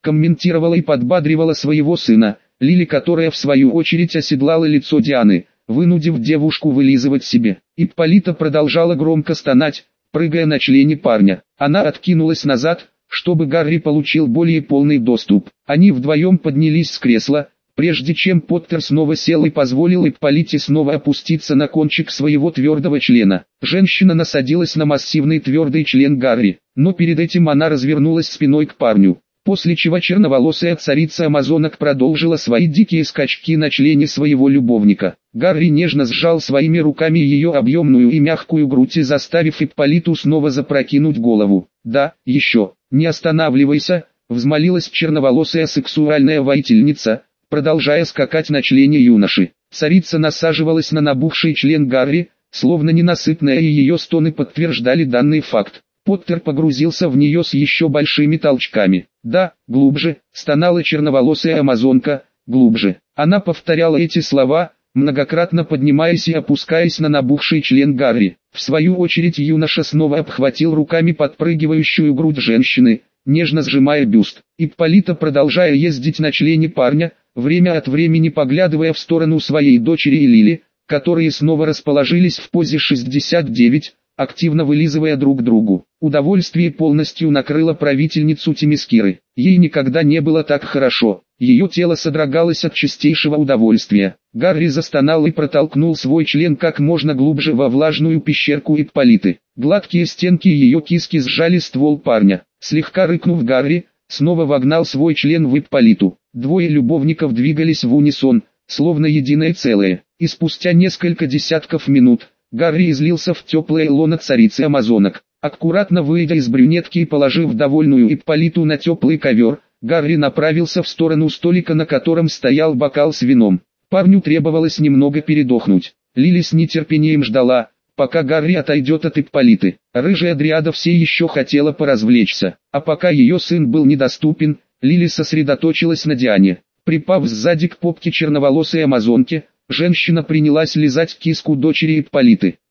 комментировала и подбадривала своего сына, Лили, которая в свою очередь оседлала лицо Дианы, вынудив девушку вылизывать себе. Ипполита продолжала громко стонать, прыгая на члене парня. Она откинулась назад, чтобы Гарри получил более полный доступ. Они вдвоем поднялись с кресла, прежде чем Поттер снова сел и позволил Ипполите снова опуститься на кончик своего твердого члена. Женщина насадилась на массивный твердый член Гарри, но перед этим она развернулась спиной к парню. После чего черноволосая царица амазонок продолжила свои дикие скачки на члене своего любовника. Гарри нежно сжал своими руками ее объемную и мягкую грудь, заставив Ипполиту снова запрокинуть голову. «Да, еще, не останавливайся», — взмолилась черноволосая сексуальная воительница, продолжая скакать на члене юноши. Царица насаживалась на набухший член Гарри, словно ненасытная, и ее стоны подтверждали данный факт. Поттер погрузился в нее с еще большими толчками. «Да, глубже», — стонала черноволосая амазонка, «глубже». Она повторяла эти слова, многократно поднимаясь и опускаясь на набухший член Гарри. В свою очередь юноша снова обхватил руками подпрыгивающую грудь женщины, нежно сжимая бюст. Ипполита, продолжая ездить на члене парня, время от времени поглядывая в сторону своей дочери и Лили, которые снова расположились в позе шестьдесят девять, активно вылизывая друг другу. Удовольствие полностью накрыло правительницу Темискиры. Ей никогда не было так хорошо. Ее тело содрогалось от чистейшего удовольствия. Гарри застонал и протолкнул свой член как можно глубже во влажную пещерку Ипполиты. Гладкие стенки ее киски сжали ствол парня. Слегка рыкнув, Гарри снова вогнал свой член в Ипполиту. Двое любовников двигались в унисон, словно единое целое. И спустя несколько десятков минут Гарри излился в теплое лоно царицы амазонок. Аккуратно выйдя из брюнетки и положив довольную Ипполиту на теплый ковер, Гарри направился в сторону столика, на котором стоял бокал с вином. Парню требовалось немного передохнуть. Лили с нетерпением ждала, пока Гарри отойдет от Ипполиты. Рыжая дриада все еще хотела поразвлечься, а пока ее сын был недоступен, Лили сосредоточилась на Диане. Припав сзади к попке черноволосой амазонки, женщина принялась лизать киску дочери Ипполиты.